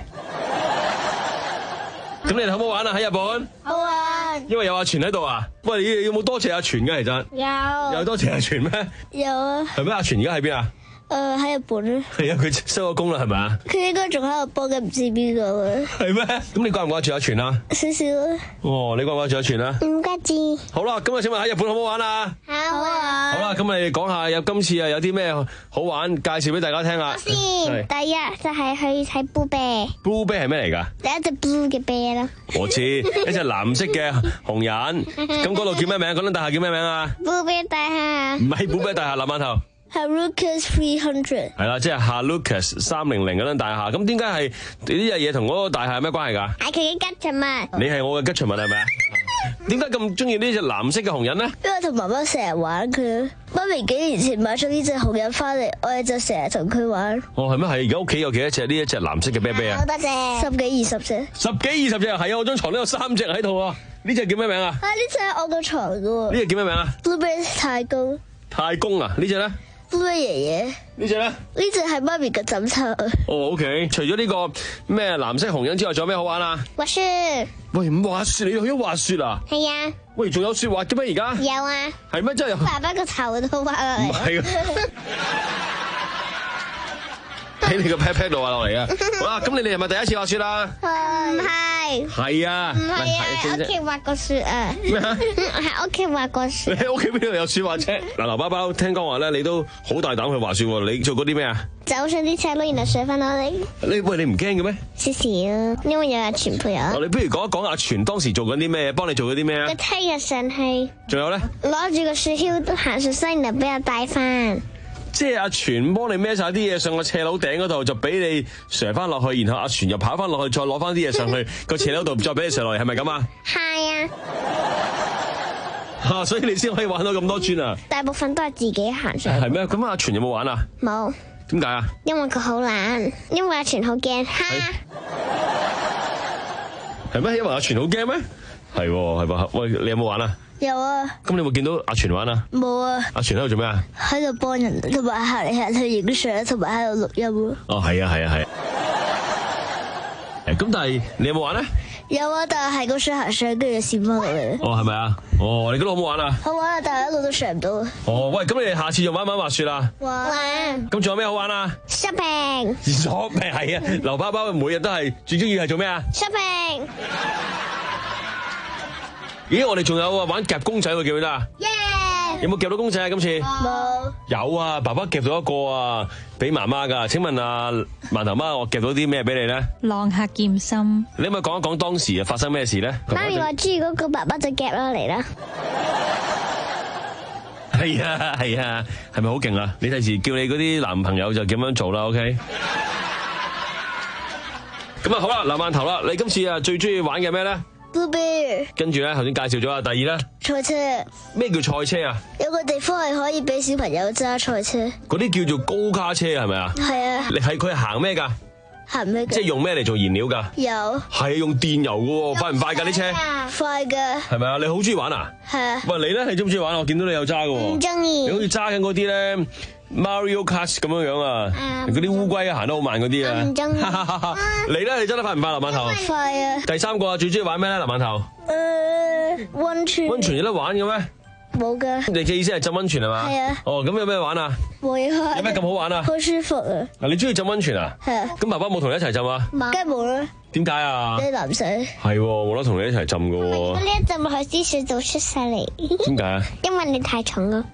咁你哋好唔好玩啊？喺日本好玩。 因為有阿全喺度啊！喂，你有冇多謝阿全嘅？其實有。 有多謝阿全咩？ 有啊。 係咩？阿全而家喺邊啊？ 誒、呃，喺日本。 係啊，佢收咗工啦，係咪啊？ 佢應該仲喺度幫緊唔知邊個啊？ 係咩？咁你掛唔掛住阿全啊？ 少少啊。 哦，你掛唔掛住阿全啊？ 唔掛住。 好啦，今日請問喺日本好唔好玩啊？ 好玩。 好啦，咁你哋講下有今次啊有啲咩好玩，介紹俾大家聽啊。 先，第一就係去睇 Blue Bear。 Blue Bear 係咩嚟㗎？ 第一隻 blue 嘅 bear 啦。 我知，一隻藍色嘅紅人。咁嗰度叫咩名？嗰棟大廈叫咩名啊 ？Blue Bear 大廈。 唔係 Blue Bear 大廈，南灣頭。 Harukas three hundred 係啦，即係 Harukas 三零零嗰間大廈。咁點解係呢隻嘢同嗰個大廈有咩關係㗎？ 係佢嘅吉祥物。 你係我嘅吉祥物係咪啊？點解咁中意呢隻藍色嘅紅人呢？ 因為同媽媽成日玩佢，媽咪幾年前買咗呢隻紅人翻嚟，我哋就成日同佢玩。 哦，係咩？係而家屋企有幾多隻呢一隻藍色嘅啤啤啊？ 好多隻，十幾二十隻。 十幾二十隻係啊！我張床都有三隻喺度啊！呢隻叫咩名啊？ 啊，呢隻係我個床噶喎。 呢隻叫咩名啊 ？Blueberry 太公。 太公啊？呢隻咧？ Blueberry 爺爺。 呢隻咧？ 呢隻係媽咪嘅枕頭。 哦 ，OK。除咗呢個咩藍色紅人之外，仲有咩好玩啊？ 滑雪。 喂，唔滑雪，你去咗滑雪啊？ 係啊。 喂，仲有雪滑嘅咩？而家？ 有啊。 係咩？真係有。 爸爸個頭都滑落嚟。 唔係啊。喺你個 pat pat 度滑落嚟啊！好啦，咁你哋係咪第一次滑雪啊？ 唔係。 係啊。 唔係啊，喺屋企滑過雪啊。咩啊？喺屋企滑過雪。 你喺屋企邊度有雪滑啫？嗱，劉包包聽講話咧，你都好大膽去滑雪喎。你做過啲咩啊？ 走上啲車咯，然後上翻落嚟。 你喂，你唔驚嘅咩？ 少少，因為有阿全陪我。 哦，你不如講一講阿全當時做緊啲咩？幫你做緊啲咩啊？ 個梯日上去。 仲有咧？ 攞住個雪橇行上山，然後俾我帶翻。 即係阿全幫你孭晒啲嘢上個斜樓頂嗰度，就俾你上翻落去，然後阿全又跑翻落去，再攞翻啲嘢上去個斜樓度，再俾你上落嚟，係咪咁啊？ 係啊。 吓，所以你先可以玩到咁多磚啊！ 大部分都係自己行上。 係咩？咁阿全有冇玩啊？ 冇。 點解啊？ 因為佢好懶，因為阿全好驚，哈。 係咩？因為阿全好驚咩？係係噃，喂，你有冇玩啊？ 有啊。咁你有冇見到阿全玩啊？ 冇啊。 阿全喺度做咩啊？ 喺度幫人，同埋行嚟行去影相，同埋喺度錄音咯。 哦，係啊，係啊，係啊。咁但係你有冇玩咧？ 有啊，但係喺個水行上，跟住閃翻落嚟。 哦，係咪啊？哦，你嗰度好唔好玩啊？ 好玩啊，但係一路都上唔到。 哦，喂，咁你哋下次仲玩唔玩滑雪啊？ 玩。咁仲有咩好玩啊 ？shopping。 shopping 係啊，劉包包每日都係最中意係做咩啊 ？shopping。 咦，我哋仲有啊玩夾公仔喎，記唔記得啊？ 耶！ 有冇夾到公仔啊？今次冇。 有啊，爸爸夾到一個啊，俾媽媽噶。請問啊，饅頭媽，我夾到啲咩俾你咧？ 浪客劍心。 你可唔可以講一講當時啊發生咩事咧？ 媽咪話中意嗰個，爸爸就夾啦嚟啦。 係啊係啊，係咪好勁啊？你第時叫你嗰啲男朋友就咁樣做啦 ，OK？ 咁啊好啦，嗱，饅頭啦，你今次啊最中意玩嘅咩咧？ Blueberry。跟住咧，頭先介紹咗啦，第二咧，賽車。咩叫賽車啊？有個地方係可以俾小朋友揸賽車。嗰啲叫做高卡車係咪啊？係啊。你係佢係行咩噶？行咩？即係用咩嚟做燃料噶？有。係用電油噶，快唔快噶啲車？快噶。係咪啊？你好中意玩啊？係啊。喂，你咧，你中唔中意玩啊？我見到你有揸噶。唔中意。你好似揸緊嗰啲咧 Mario Kart 咁樣樣啊，嗰啲烏龜行得好慢嗰啲啊。唔中意。你咧，你揸得快唔快，林饅頭？快啊。第三個啊，最中意玩咩咧，林饅頭？誒，溫泉。溫泉有得玩嘅咩？冇噶。你嘅意思係浸溫泉係嘛？係啊。哦，咁有咩玩啊？冇嘢開。有咩咁好玩啊？好舒服啊。嗱，你中意浸溫泉啊？係啊。咁爸爸冇同你一齊浸啊？梗係冇啦。點解啊？你男仔。係，冇得同你一齊浸噶。如果呢一浸落去，啲水就出晒嚟。點解啊？因為你太重啦。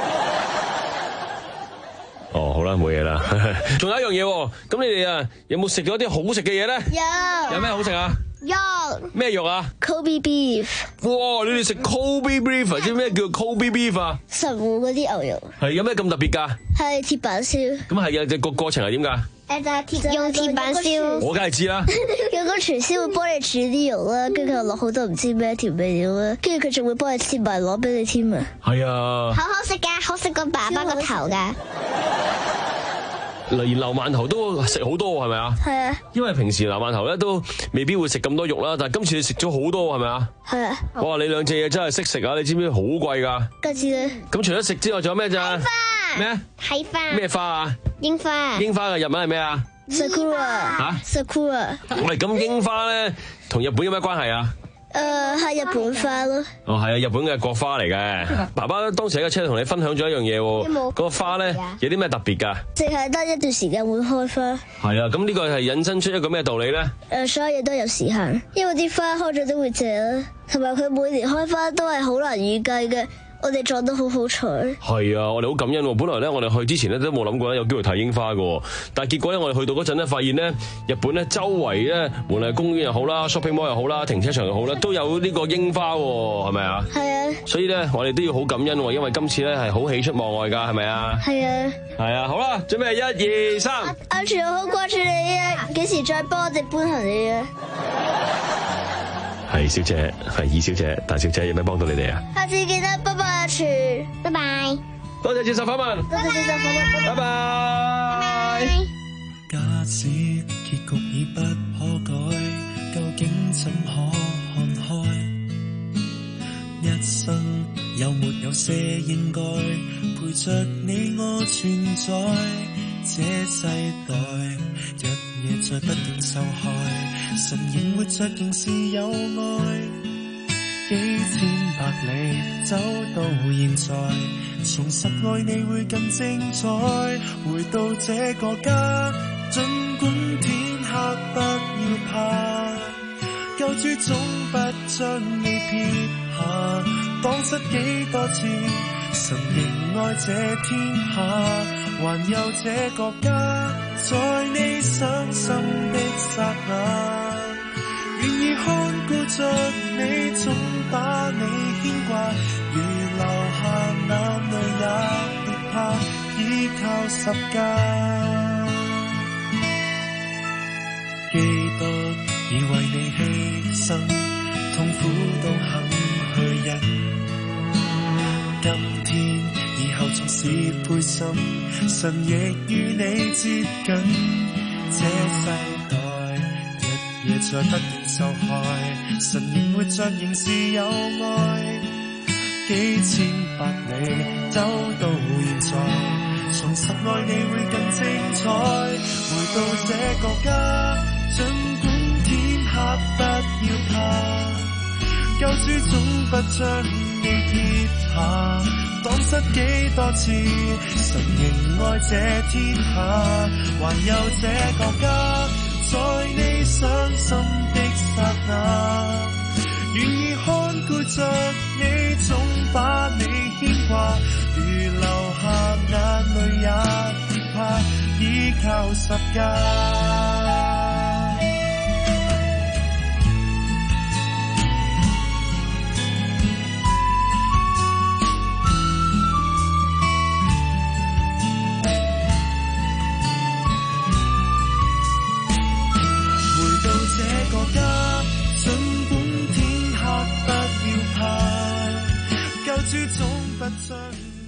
哦，好啦，冇嘢啦。仲有一樣嘢，咁你哋啊，有冇食咗啲好食嘅嘢咧？有。有咩好食啊？肉。咩肉啊 ？Kobe beef。哇，你哋食 Kobe beef， 知咩叫 Kobe beef 啊？神戶嗰啲牛肉。係有咩咁特別噶？係鐵板燒。咁係啊，個過程係點噶？誒，就係鐵用鐵板燒。我梗係知啦。有個廚師會幫你煮啲肉啦，跟住佢落好多唔知咩調味料啦，跟住佢仲會幫你切埋攞俾你添啊。係啊。好好食噶，好食過爸爸個頭噶。連劉饅頭都食好多係咪啊？係啊。因為平時劉饅頭咧都未必會食咁多肉啦，但係今次你食咗好多係咪啊？係啊。哇！你兩隻嘢真係識食啊！你知唔知好貴噶？梗知啦。咁除咗食之外，仲有咩咋？花。咩？睇花。咩花啊？櫻花。櫻花嘅日文係咩啊 ？Sakura。吓 ？Sakura。喂，咁櫻花咧同日本有咩關係啊？誒，係日本花咯。哦，係啊，日本嘅國花嚟嘅。爸爸當時喺個車度同你分享咗一樣嘢喎。嗰個花咧有啲咩特別噶？淨係得一段時間會開花。係啊，咁呢個係引申出一個咩道理咧？誒，所有嘢都有時限，因為啲花開咗都會謝啦，同埋佢每年開花都係好難預計嘅。我哋撞得好好彩。係啊，我哋好感恩喎。本來咧，我哋去之前咧都冇諗過咧有機會睇櫻花嘅，但係結果咧，我哋去到嗰陣咧，發現咧日本咧周圍咧，無論係公園又好啦、shopping mall 又好啦、停車場又好啦，都有呢個櫻花喎，係咪啊？係啊。所以咧，我哋都要好感恩喎，因為今次咧係好喜出望外㗎，係咪啊？係啊。係啊，好啦，準備一二三。阿全好掛住你啊！幾時再幫我哋搬行李啊？係小姐，係二小姐，大小姐有咩幫到你哋啊？下次記得，拜拜阿全，拜拜。多謝接受訪問，多謝接受訪問，拜拜。假使結局已不可改，究竟怎可看開？一生有沒有些應該陪着你我存在？這世代日夜再不斷受害，神仍活着仍是有愛，幾千百里走到現在，重拾愛你會更精彩。回到這個家，儘管天黑不要怕，救主總不將你撇下，蕩失幾多次，神仍愛這天下，還有這個家，在你傷心的剎那，願意看顧着你，總把你牽掛，如流下眼淚也別怕，依靠十架。基督已為你犧牲，痛苦都肯去忍。今天以後縱使灰心，神亦與你接近。這世代日夜在不斷受害，神仍活着仍是有愛。幾千百里走到現在，重拾愛你會更精彩。回到這個家，儘管天黑不要怕，救主總不將你撇下。蕩失幾多次，神仍愛這天下。還有這個家，在你傷心的剎那，願意看顧着你，總把你牽掛。如流下眼淚也別怕，依靠十架。這個家，儘管天黑不要怕，救主總不將